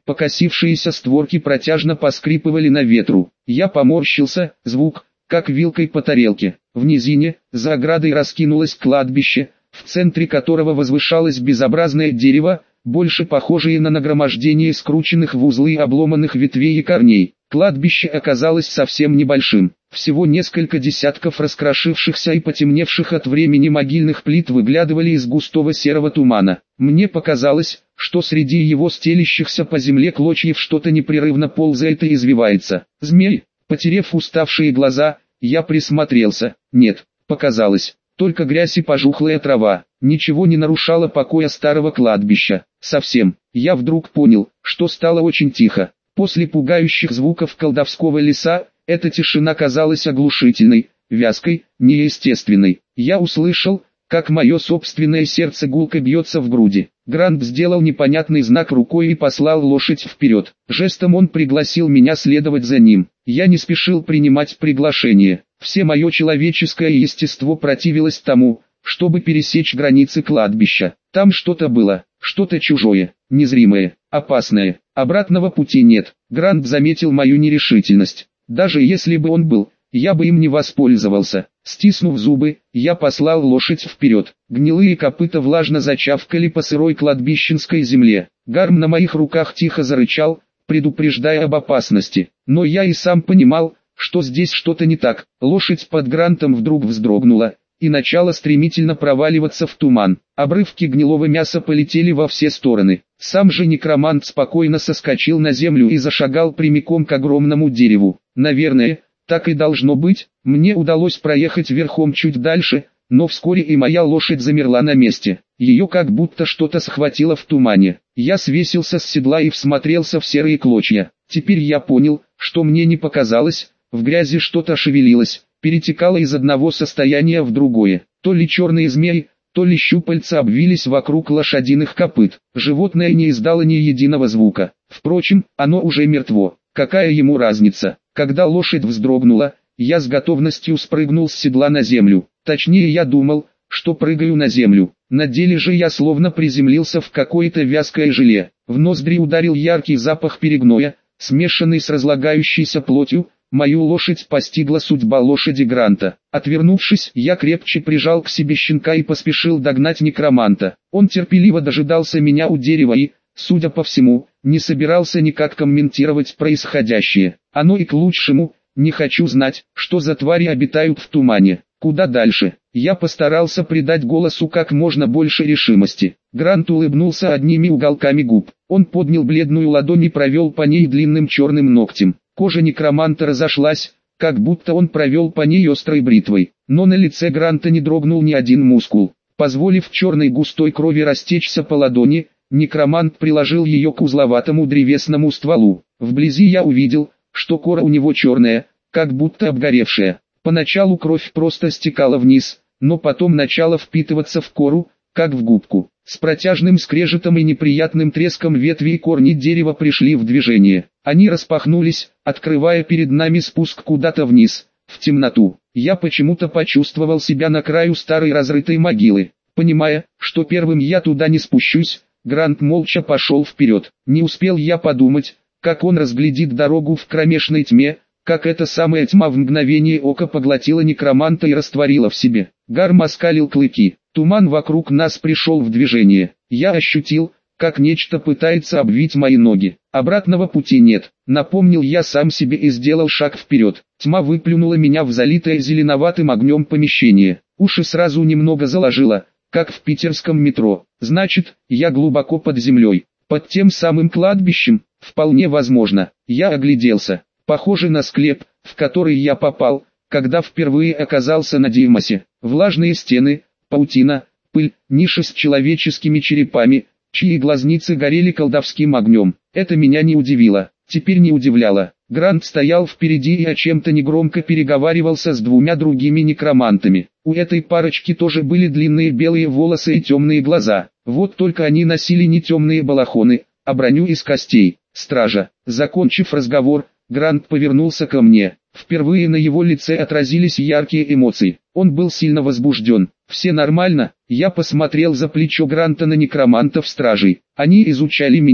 Покосившиеся створки протяжно поскрипывали на ветру. Я поморщился, звук, как вилкой по тарелке. В низине, за оградой раскинулось кладбище, в центре которого возвышалось безобразное дерево, больше похожее на нагромождение скрученных в узлы обломанных ветвей и корней. Кладбище оказалось совсем небольшим. Всего несколько десятков раскрошившихся и потемневших от времени могильных плит выглядывали из густого серого тумана. Мне показалось, что среди его стелящихся по земле клочьев что-то непрерывно ползает и извивается. Змей, потерев уставшие глаза, я присмотрелся. Нет, показалось. Только грязь и пожухлая трава. Ничего не нарушало покоя старого кладбища. Совсем. Я вдруг понял, что стало очень тихо. После пугающих звуков колдовского леса, эта тишина казалась оглушительной, вязкой, неестественной. Я услышал, как мое собственное сердце гулко бьется в груди. Грант сделал непонятный знак рукой и послал лошадь вперед. Жестом он пригласил меня следовать за ним. Я не спешил принимать приглашение. Все мое человеческое естество противилось тому, чтобы пересечь границы кладбища. Там что-то было, что-то чужое, незримое, опасное. Обратного пути нет. Грант заметил мою нерешительность. Даже если бы он был, я бы им не воспользовался. Стиснув зубы, я послал лошадь вперед. Гнилые копыта влажно зачавкали по сырой кладбищенской земле. Гарм на моих руках тихо зарычал, предупреждая об опасности. Но я и сам понимал, что здесь что-то не так. Лошадь под Грантом вдруг вздрогнула и начала стремительно проваливаться в туман. Обрывки гнилого мяса полетели во все стороны. Сам же некромант спокойно соскочил на землю и зашагал прямиком к огромному дереву. Наверное, так и должно быть. Мне удалось проехать верхом чуть дальше, но вскоре и моя лошадь замерла на месте. Ее как будто что-то схватило в тумане. Я свесился с седла и всмотрелся в серые клочья. Теперь я понял, что мне не показалось, в грязи что-то шевелилось, перетекало из одного состояния в другое. То ли черные змеи, то ли щупальца обвились вокруг лошадиных копыт. Животное не издало ни единого звука. Впрочем, оно уже мертво. Какая ему разница? Когда лошадь вздрогнула, я с готовностью спрыгнул с седла на землю. Точнее, я думал, что прыгаю на землю. На деле же я словно приземлился в какое-то вязкое желе. В ноздри ударил яркий запах перегноя, смешанный с разлагающейся плотью. Мою лошадь постигла судьба лошади Гранта. Отвернувшись, я крепче прижал к себе щенка и поспешил догнать некроманта. Он терпеливо дожидался меня у дерева и, судя по всему, не собирался никак комментировать происходящее. Оно и к лучшему. Не хочу знать, что за твари обитают в тумане. Куда дальше? Я постарался придать голосу как можно больше решимости. Грант улыбнулся одними уголками губ. Он поднял бледную ладонь и провел по ней длинным черным ногтем. Кожа некроманта разошлась, как будто он провел по ней острой бритвой. Но на лице Гранта не дрогнул ни один мускул. Позволив черной густой крови растечься по ладони, некромант приложил ее к узловатому древесному стволу. Вблизи я увидел, что кора у него черная, как будто обгоревшая. Поначалу кровь просто стекала вниз, но потом начала впитываться в кору, как в губку. С протяжным скрежетом и неприятным треском ветви и корни дерева пришли в движение. Они распахнулись, открывая перед нами спуск куда-то вниз, в темноту. Я почему-то почувствовал себя на краю старой разрытой могилы. Понимая, что первым я туда не спущусь, Грант молча пошел вперед. Не успел я подумать, как он разглядит дорогу в кромешной тьме, как эта самая тьма в мгновение ока поглотила некроманта и растворила в себе. Гарм оскалил клыки. Туман вокруг нас пришел в движение. Я ощутил, как нечто пытается обвить мои ноги. Обратного пути нет. Напомнил я сам себе и сделал шаг вперед. Тьма выплюнула меня в залитое зеленоватым огнем помещение. Уши сразу немного заложило, как в питерском метро. Значит, я глубоко под землей. Под тем самым кладбищем? Вполне возможно. Я огляделся. Похоже на склеп, в который я попал, когда впервые оказался на Дивмосе. Влажные стены, паутина, пыль, ниши с человеческими черепами, чьи глазницы горели колдовским огнем. Это меня не удивило, теперь не удивляло. Грант стоял впереди и о чем-то негромко переговаривался с двумя другими некромантами. У этой парочки тоже были длинные белые волосы и темные глаза. Вот только они носили не темные балахоны, а броню из костей. Стража. Закончив разговор, Грант повернулся ко мне. Впервые на его лице отразились яркие эмоции. Он был сильно возбужден. «Все нормально?» Я посмотрел за плечо Гранта на некромантов-стражей. Они изучали меня,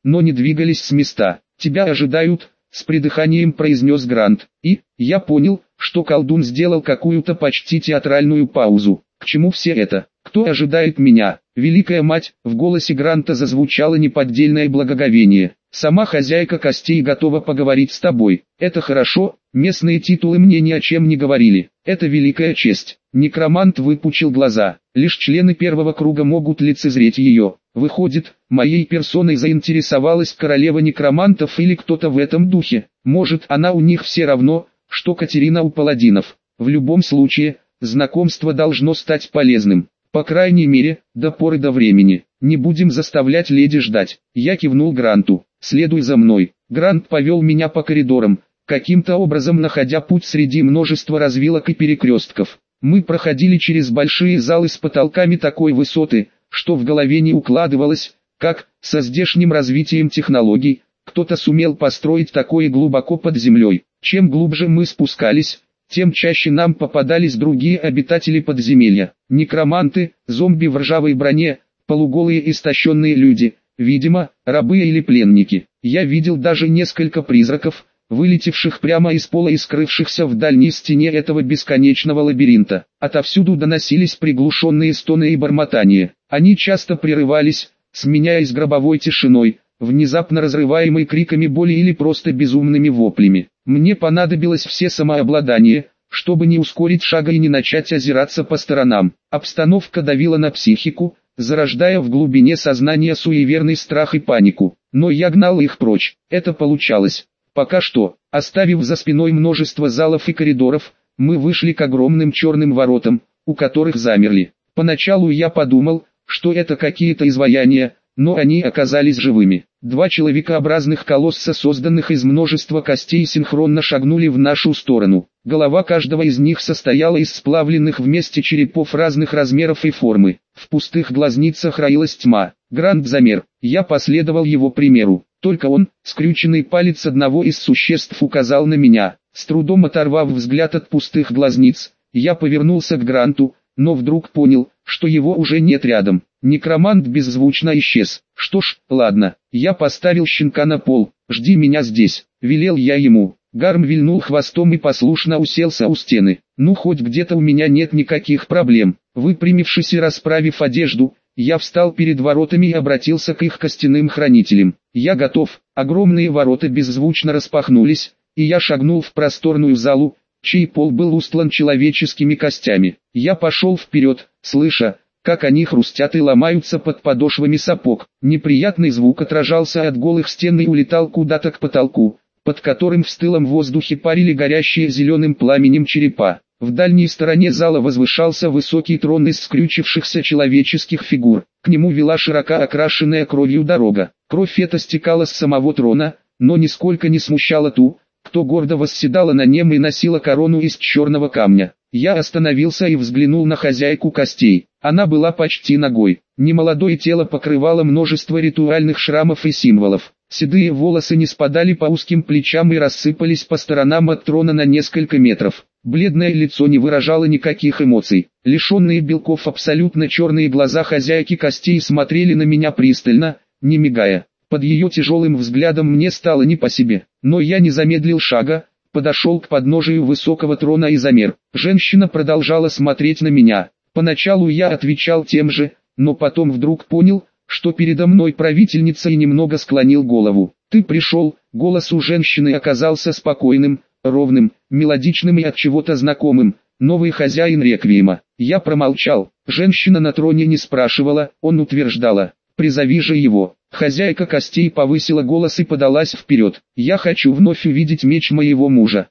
но не двигались с места. «Тебя ожидают», — с придыханием произнес Грант. И я понял, что колдун сделал какую-то почти театральную паузу. «К чему все это? Кто ожидает меня?» «Великая мать», — в голосе Гранта зазвучало неподдельное благоговение. «Сама хозяйка костей готова поговорить с тобой. Это хорошо, местные титулы мне ни о чем не говорили. Это великая честь». Некромант выпучил глаза. Лишь члены первого круга могут лицезреть ее. Выходит, моей персоной заинтересовалась королева некромантов или кто-то в этом духе. Может, она у них все равно, что Катерина у паладинов. В любом случае, знакомство должно стать полезным. По крайней мере, до поры до времени. Не будем заставлять леди ждать. Я кивнул Гранту. «Следуй за мной». Грант повел меня по коридорам, каким-то образом находя путь среди множества развилок и перекрестков. Мы проходили через большие залы с потолками такой высоты, что в голове не укладывалось, как, со здешним развитием технологий, кто-то сумел построить такое глубоко под землей. Чем глубже мы спускались, тем чаще нам попадались другие обитатели подземелья. Некроманты, зомби в ржавой броне, полуголые истощенные люди, видимо, рабы или пленники. Я видел даже несколько призраков, вылетевших прямо из пола и скрывшихся в дальней стене этого бесконечного лабиринта. Отовсюду доносились приглушенные стоны и бормотания. Они часто прерывались, сменяясь гробовой тишиной, внезапно разрываемой криками боли или просто безумными воплями. Мне понадобилось все самообладание, чтобы не ускорить шага и не начать озираться по сторонам. Обстановка давила на психику, зарождая в глубине сознания суеверный страх и панику. Но я гнал их прочь. Это получалось. Пока что, оставив за спиной множество залов и коридоров, мы вышли к огромным черным воротам, у которых замерли. Поначалу я подумал, что это какие-то изваяния, но они оказались живыми. Два человекообразных колосса, созданных из множества костей, синхронно шагнули в нашу сторону. Голова каждого из них состояла из сплавленных вместе черепов разных размеров и формы. В пустых глазницах роилась тьма. Грант замер. Я последовал его примеру. Только он, скрюченный палец одного из существ, указал на меня. С трудом оторвав взгляд от пустых глазниц, я повернулся к Гранту, но вдруг понял, что его уже нет рядом. Некромант беззвучно исчез. Что ж, ладно, я поставил щенка на пол. «Жди меня здесь», — велел я ему. Гарм вильнул хвостом и послушно уселся у стены. «Ну, хоть где-то у меня нет никаких проблем». Выпрямившись и расправив одежду, я встал перед воротами и обратился к их костяным хранителям. «Я готов». Огромные ворота беззвучно распахнулись, и я шагнул в просторную залу, чей пол был устлан человеческими костями. Я пошел вперед, слыша, как они хрустят и ломаются под подошвами сапог. Неприятный звук отражался от голых стен и улетал куда-то к потолку, под которым в стылом воздухе парили горящие зеленым пламенем черепа. В дальней стороне зала возвышался высокий трон из скрючившихся человеческих фигур. К нему вела широко окрашенная кровью дорога. Кровь эта стекала с самого трона, но нисколько не смущала ту, кто гордо восседала на нем и носила корону из черного камня. Я остановился и взглянул на хозяйку костей. Она была почти нагой. Немолодое тело покрывало множество ритуальных шрамов и символов. Седые волосы не спадали по узким плечам и рассыпались по сторонам от трона на несколько метров. Бледное лицо не выражало никаких эмоций. Лишенные белков абсолютно черные глаза хозяйки костей смотрели на меня пристально, не мигая. Под ее тяжелым взглядом мне стало не по себе. Но я не замедлил шага, подошел к подножию высокого трона и замер. Женщина продолжала смотреть на меня. Поначалу я отвечал тем же, но потом вдруг понял, что передо мной правительница, и немного склонил голову. «Ты пришел», голос у женщины оказался спокойным, ровным, мелодичным и от чего-то знакомым. «Новый хозяин реквиема». Я промолчал. Женщина на троне не спрашивала, он утверждала. «Призови же его». Хозяйка костей повысила голос и подалась вперед. «Я хочу вновь увидеть меч моего мужа».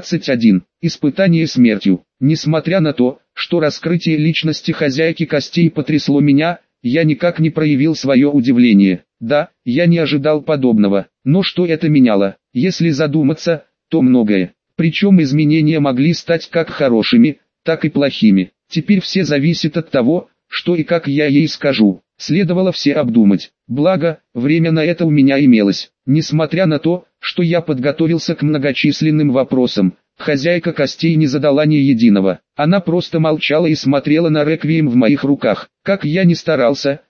21. Испытание смертью. Несмотря на то, что раскрытие личности хозяйки костей потрясло меня, я никак не проявил свое удивление. Да, я не ожидал подобного. Но что это меняло? Если задуматься, то многое. Причем изменения могли стать как хорошими, так и плохими. Теперь все зависит от того, что и как я ей скажу. Следовало все обдумать. Благо, время на это у меня имелось. Несмотря на то, что я подготовился к многочисленным вопросам, хозяйка костей не задала ни единого. Она просто молчала и смотрела на реквием в моих руках. Как я ни старался,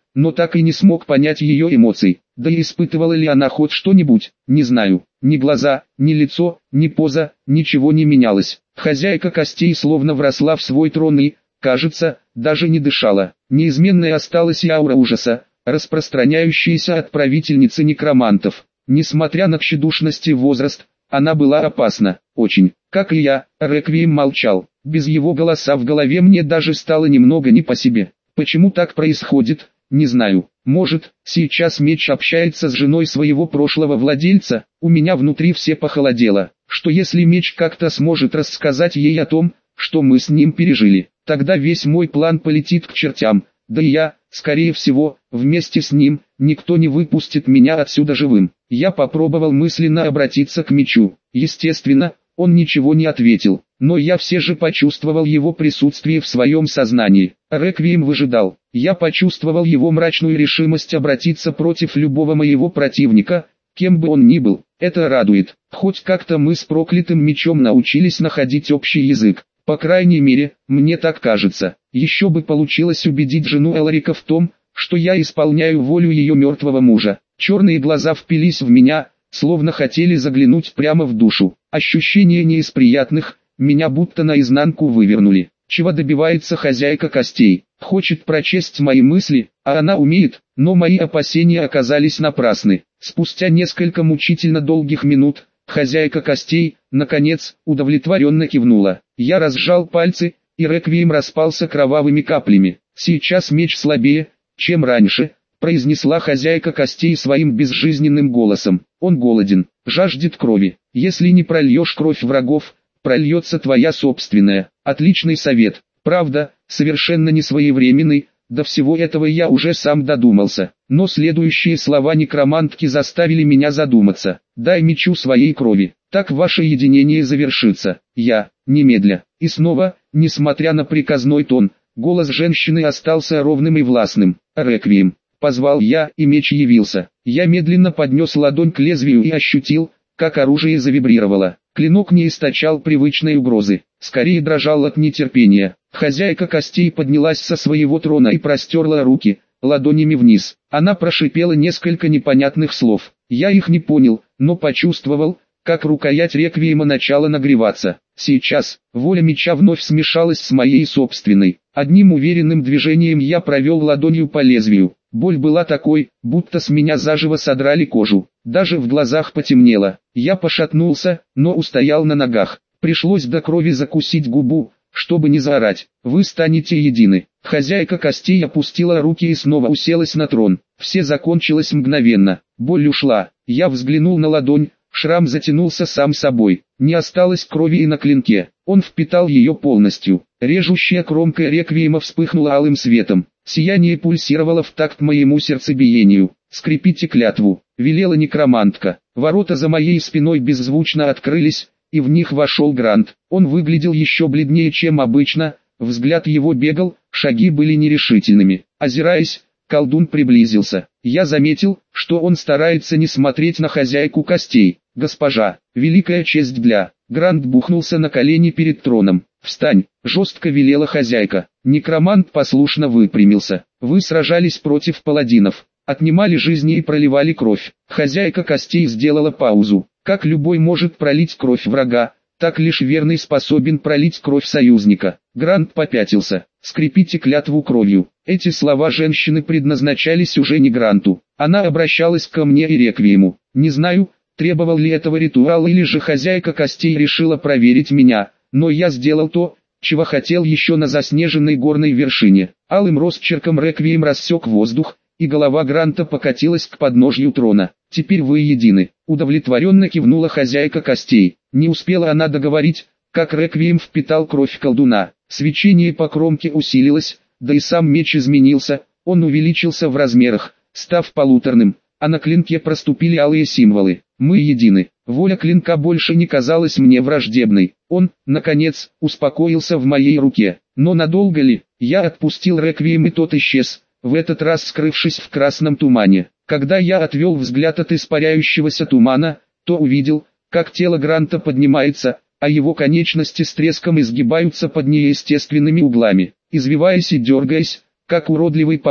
но так и не смог понять ее эмоций. Да и испытывала ли она хоть что-нибудь, не знаю. Ни глаза, ни лицо, ни поза, ничего не менялось. Хозяйка костей словно вросла в свой трон и, кажется, даже не дышала. Неизменной осталась и аура ужаса, распространяющаяся от правительницы некромантов. Несмотря на тщедушность и возраст, она была опасна, очень. Как и я, Реквием молчал. Без его голоса в голове мне даже стало немного не по себе. Почему так происходит, не знаю. Может, сейчас меч общается с женой своего прошлого владельца? У меня внутри все похолодело. Что если меч как-то сможет рассказать ей о том, что мы с ним пережили? Тогда весь мой план полетит к чертям. Да и я, скорее всего, вместе с ним, никто не выпустит меня отсюда живым. Я попробовал мысленно обратиться к мечу. Естественно, он ничего не ответил, но я все же почувствовал его присутствие в своем сознании. Реквием выжидал. Я почувствовал его мрачную решимость обратиться против любого моего противника, кем бы он ни был. Это радует. Хоть как-то мы с проклятым мечом научились находить общий язык. По крайней мере, мне так кажется. Еще бы получилось убедить жену Элрика в том, что я исполняю волю ее мертвого мужа. Черные глаза впились в меня, словно хотели заглянуть прямо в душу. Ощущение не из приятных, меня будто наизнанку вывернули. Чего добивается хозяйка костей? Хочет прочесть мои мысли, а она умеет, но мои опасения оказались напрасны. Спустя несколько мучительно долгих минут, хозяйка костей, наконец, удовлетворенно кивнула. Я разжал пальцы, и реквием распался кровавыми каплями. Сейчас меч слабее, чем раньше, произнесла хозяйка костей своим безжизненным голосом. Он голоден, жаждет крови. Если не прольешь кровь врагов, прольется твоя собственная. Отличный совет. Правда, совершенно не своевременный. До всего этого я уже сам додумался. Но следующие слова некромантки заставили меня задуматься. Дай мечу своей крови. Так ваше единение завершится. Я, немедля. И снова, несмотря на приказной тон, голос женщины остался ровным и властным. Реквием. Позвал я, и меч явился. Я медленно поднес ладонь к лезвию и ощутил, как оружие завибрировало. Клинок не источал привычной угрозы, скорее дрожал от нетерпения. Хозяйка костей поднялась со своего трона и простерла руки, ладонями вниз. Она прошипела несколько непонятных слов. Я их не понял, но почувствовал, как рукоять реквиема начала нагреваться. Сейчас, воля меча вновь смешалась с моей собственной. Одним уверенным движением я провел ладонью по лезвию. Боль была такой, будто с меня заживо содрали кожу. Даже в глазах потемнело. Я пошатнулся, но устоял на ногах. Пришлось до крови закусить губу, чтобы не заорать. Вы станете едины. Хозяйка костей опустила руки и снова уселась на трон. Все закончилось мгновенно. Боль ушла. Я взглянул на ладонь. Шрам затянулся сам собой. Не осталось крови и на клинке. Он впитал ее полностью. Режущая кромка реквиема вспыхнула алым светом. Сияние пульсировало в такт моему сердцебиению. «Скрепите клятву», — велела некромантка. Ворота за моей спиной беззвучно открылись, и в них вошел Грант. Он выглядел еще бледнее, чем обычно, взгляд его бегал, шаги были нерешительными. Озираясь, колдун приблизился. Я заметил, что он старается не смотреть на хозяйку костей. «Госпожа, великая честь для...» Грант бухнулся на колени перед троном. «Встань!» — жестко велела хозяйка. Некромант послушно выпрямился. «Вы сражались против паладинов, отнимали жизни и проливали кровь». Хозяйка костей сделала паузу. «Как любой может пролить кровь врага, так лишь верный способен пролить кровь союзника». Грант попятился. «Скрепите клятву кровью». Эти слова женщины предназначались уже не Гранту. Она обращалась ко мне и реквиему. Не знаю, требовал ли этого ритуал или же хозяйка костей решила проверить меня, но я сделал то, чего хотел еще на заснеженной горной вершине. Алым росчерком реквием рассек воздух, и голова Гранта покатилась к подножью трона. «Теперь вы едины», — удовлетворенно кивнула хозяйка костей. Не успела она договорить, как реквием впитал кровь колдуна. Свечение по кромке усилилось, да и сам меч изменился, он увеличился в размерах, став полуторным, а на клинке проступили алые символы. Мы едины. Воля клинка больше не казалась мне враждебной. Он, наконец, успокоился в моей руке. Но надолго ли? Я отпустил реквием, и тот исчез, в этот раз скрывшись в красном тумане. Когда я отвел взгляд от испаряющегося тумана, то увидел, как тело Гранта поднимается, а его конечности с треском изгибаются под неестественными углами. Извиваясь и дергаясь, как уродливый паук,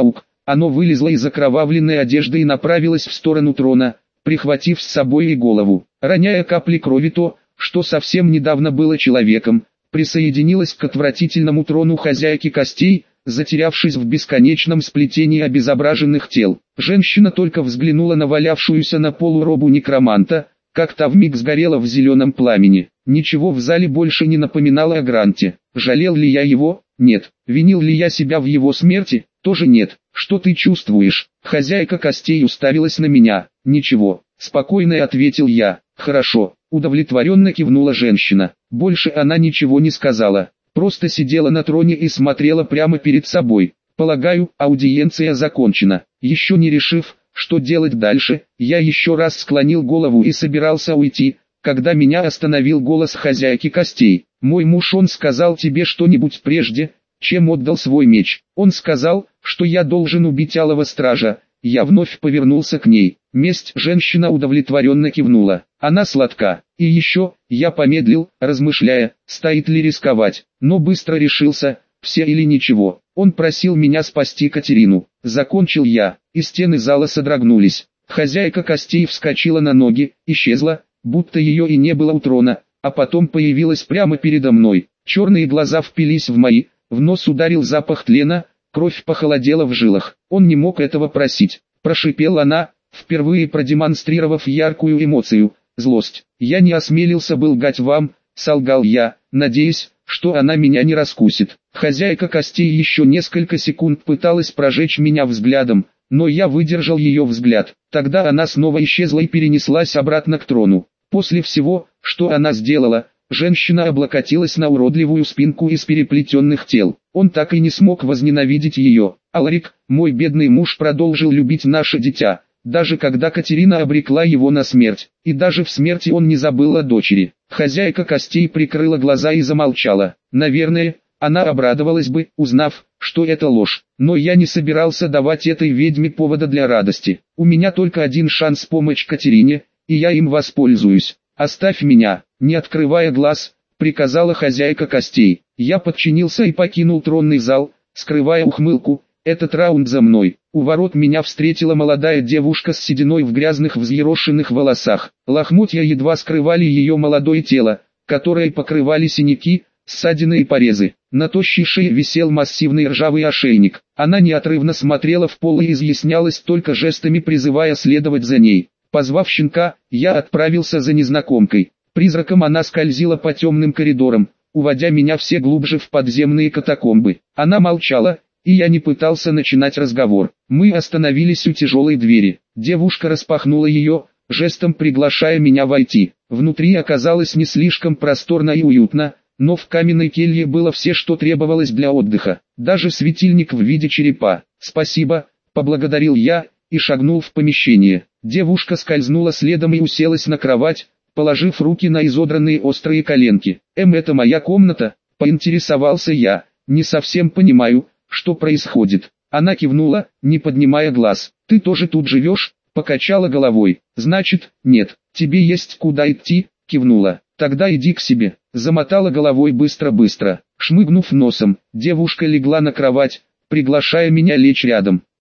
Оно вылезло из окровавленной одежды и направилось в сторону трона, прихватив с собой и голову. Роняя капли крови, то, что совсем недавно было человеком, присоединилось к отвратительному трону хозяйки костей, затерявшись в бесконечном сплетении обезображенных тел. Женщина только взглянула на валявшуюся на полу робу некроманта, как та вмиг сгорела в зеленом пламени. Ничего в зале больше не напоминало о Гранте. Жалел ли я его? Нет. Винил ли я себя в его смерти? Тоже нет. Что ты чувствуешь? Хозяйка костей уставилась на меня. Ничего. Спокойно ответил я. Хорошо. Удовлетворенно кивнула женщина. Больше она ничего не сказала. Просто сидела на троне и смотрела прямо перед собой. Полагаю, аудиенция закончена. Еще не решив, что делать дальше, я еще раз склонил голову и собирался уйти, когда меня остановил голос хозяйки костей. «Мой муж, он сказал тебе что-нибудь прежде, чем отдал свой меч. Он сказал, что я должен убить Алого Стража». Я вновь повернулся к ней. Месть. Женщина удовлетворенно кивнула. Она сладка. И еще, я помедлил, размышляя, стоит ли рисковать, но быстро решился, все или ничего. Он просил меня спасти Катерину. Закончил я, и стены зала содрогнулись. Хозяйка костей вскочила на ноги, исчезла, будто ее и не было у трона, а потом появилась прямо передо мной. Черные глаза впились в мои, в нос ударил запах тлена, кровь похолодела в жилах. Он не мог этого просить. Прошипела она, впервые продемонстрировав яркую эмоцию, злость. «Я не осмелился бы лгать вам», — солгал я, надеясь, что она меня не раскусит. Хозяйка костей еще несколько секунд пыталась прожечь меня взглядом, но я выдержал ее взгляд. Тогда она снова исчезла и перенеслась обратно к трону. После всего, что она сделала, женщина облокотилась на уродливую спинку из переплетенных тел. Он так и не смог возненавидеть ее. Аларик, мой бедный муж, продолжил любить наше дитя, даже когда Катерина обрекла его на смерть. И даже в смерти он не забыл о дочери. Хозяйка костей прикрыла глаза и замолчала. Наверное, она обрадовалась бы, узнав, что это ложь. Но я не собирался давать этой ведьме повода для радости. У меня только один шанс помочь Катерине, и я им воспользуюсь. «Оставь меня», — не открывая глаз, приказала хозяйка костей. Я подчинился и покинул тронный зал, скрывая ухмылку. Этот раунд за мной. У ворот меня встретила молодая девушка с сединой в грязных взъерошенных волосах. Лохмотья едва скрывали ее молодое тело, которое покрывали синяки, ссадины и порезы. На тощей шее висел массивный ржавый ошейник. Она неотрывно смотрела в пол и изъяснялась только жестами, призывая следовать за ней. Позвав щенка, я отправился за незнакомкой. Призраком она скользила по темным коридорам, уводя меня все глубже в подземные катакомбы. Она молчала, и я не пытался начинать разговор. Мы остановились у тяжелой двери. Девушка распахнула ее, жестом приглашая меня войти. Внутри оказалось не слишком просторно и уютно, но в каменной келье было все, что требовалось для отдыха. Даже светильник в виде черепа. «Спасибо», — поблагодарил я, и шагнул в помещение. Девушка скользнула следом и уселась на кровать, положив руки на изодранные острые коленки. «Это моя комната?» — поинтересовался я. «Не совсем понимаю, что происходит». Она кивнула, не поднимая глаз. «Ты тоже тут живешь?» — покачала головой. «Значит, нет, тебе есть куда идти?» — кивнула. «Тогда иди к себе». Замотала головой быстро-быстро. Шмыгнув носом, девушка легла на кровать, приглашая меня лечь рядом.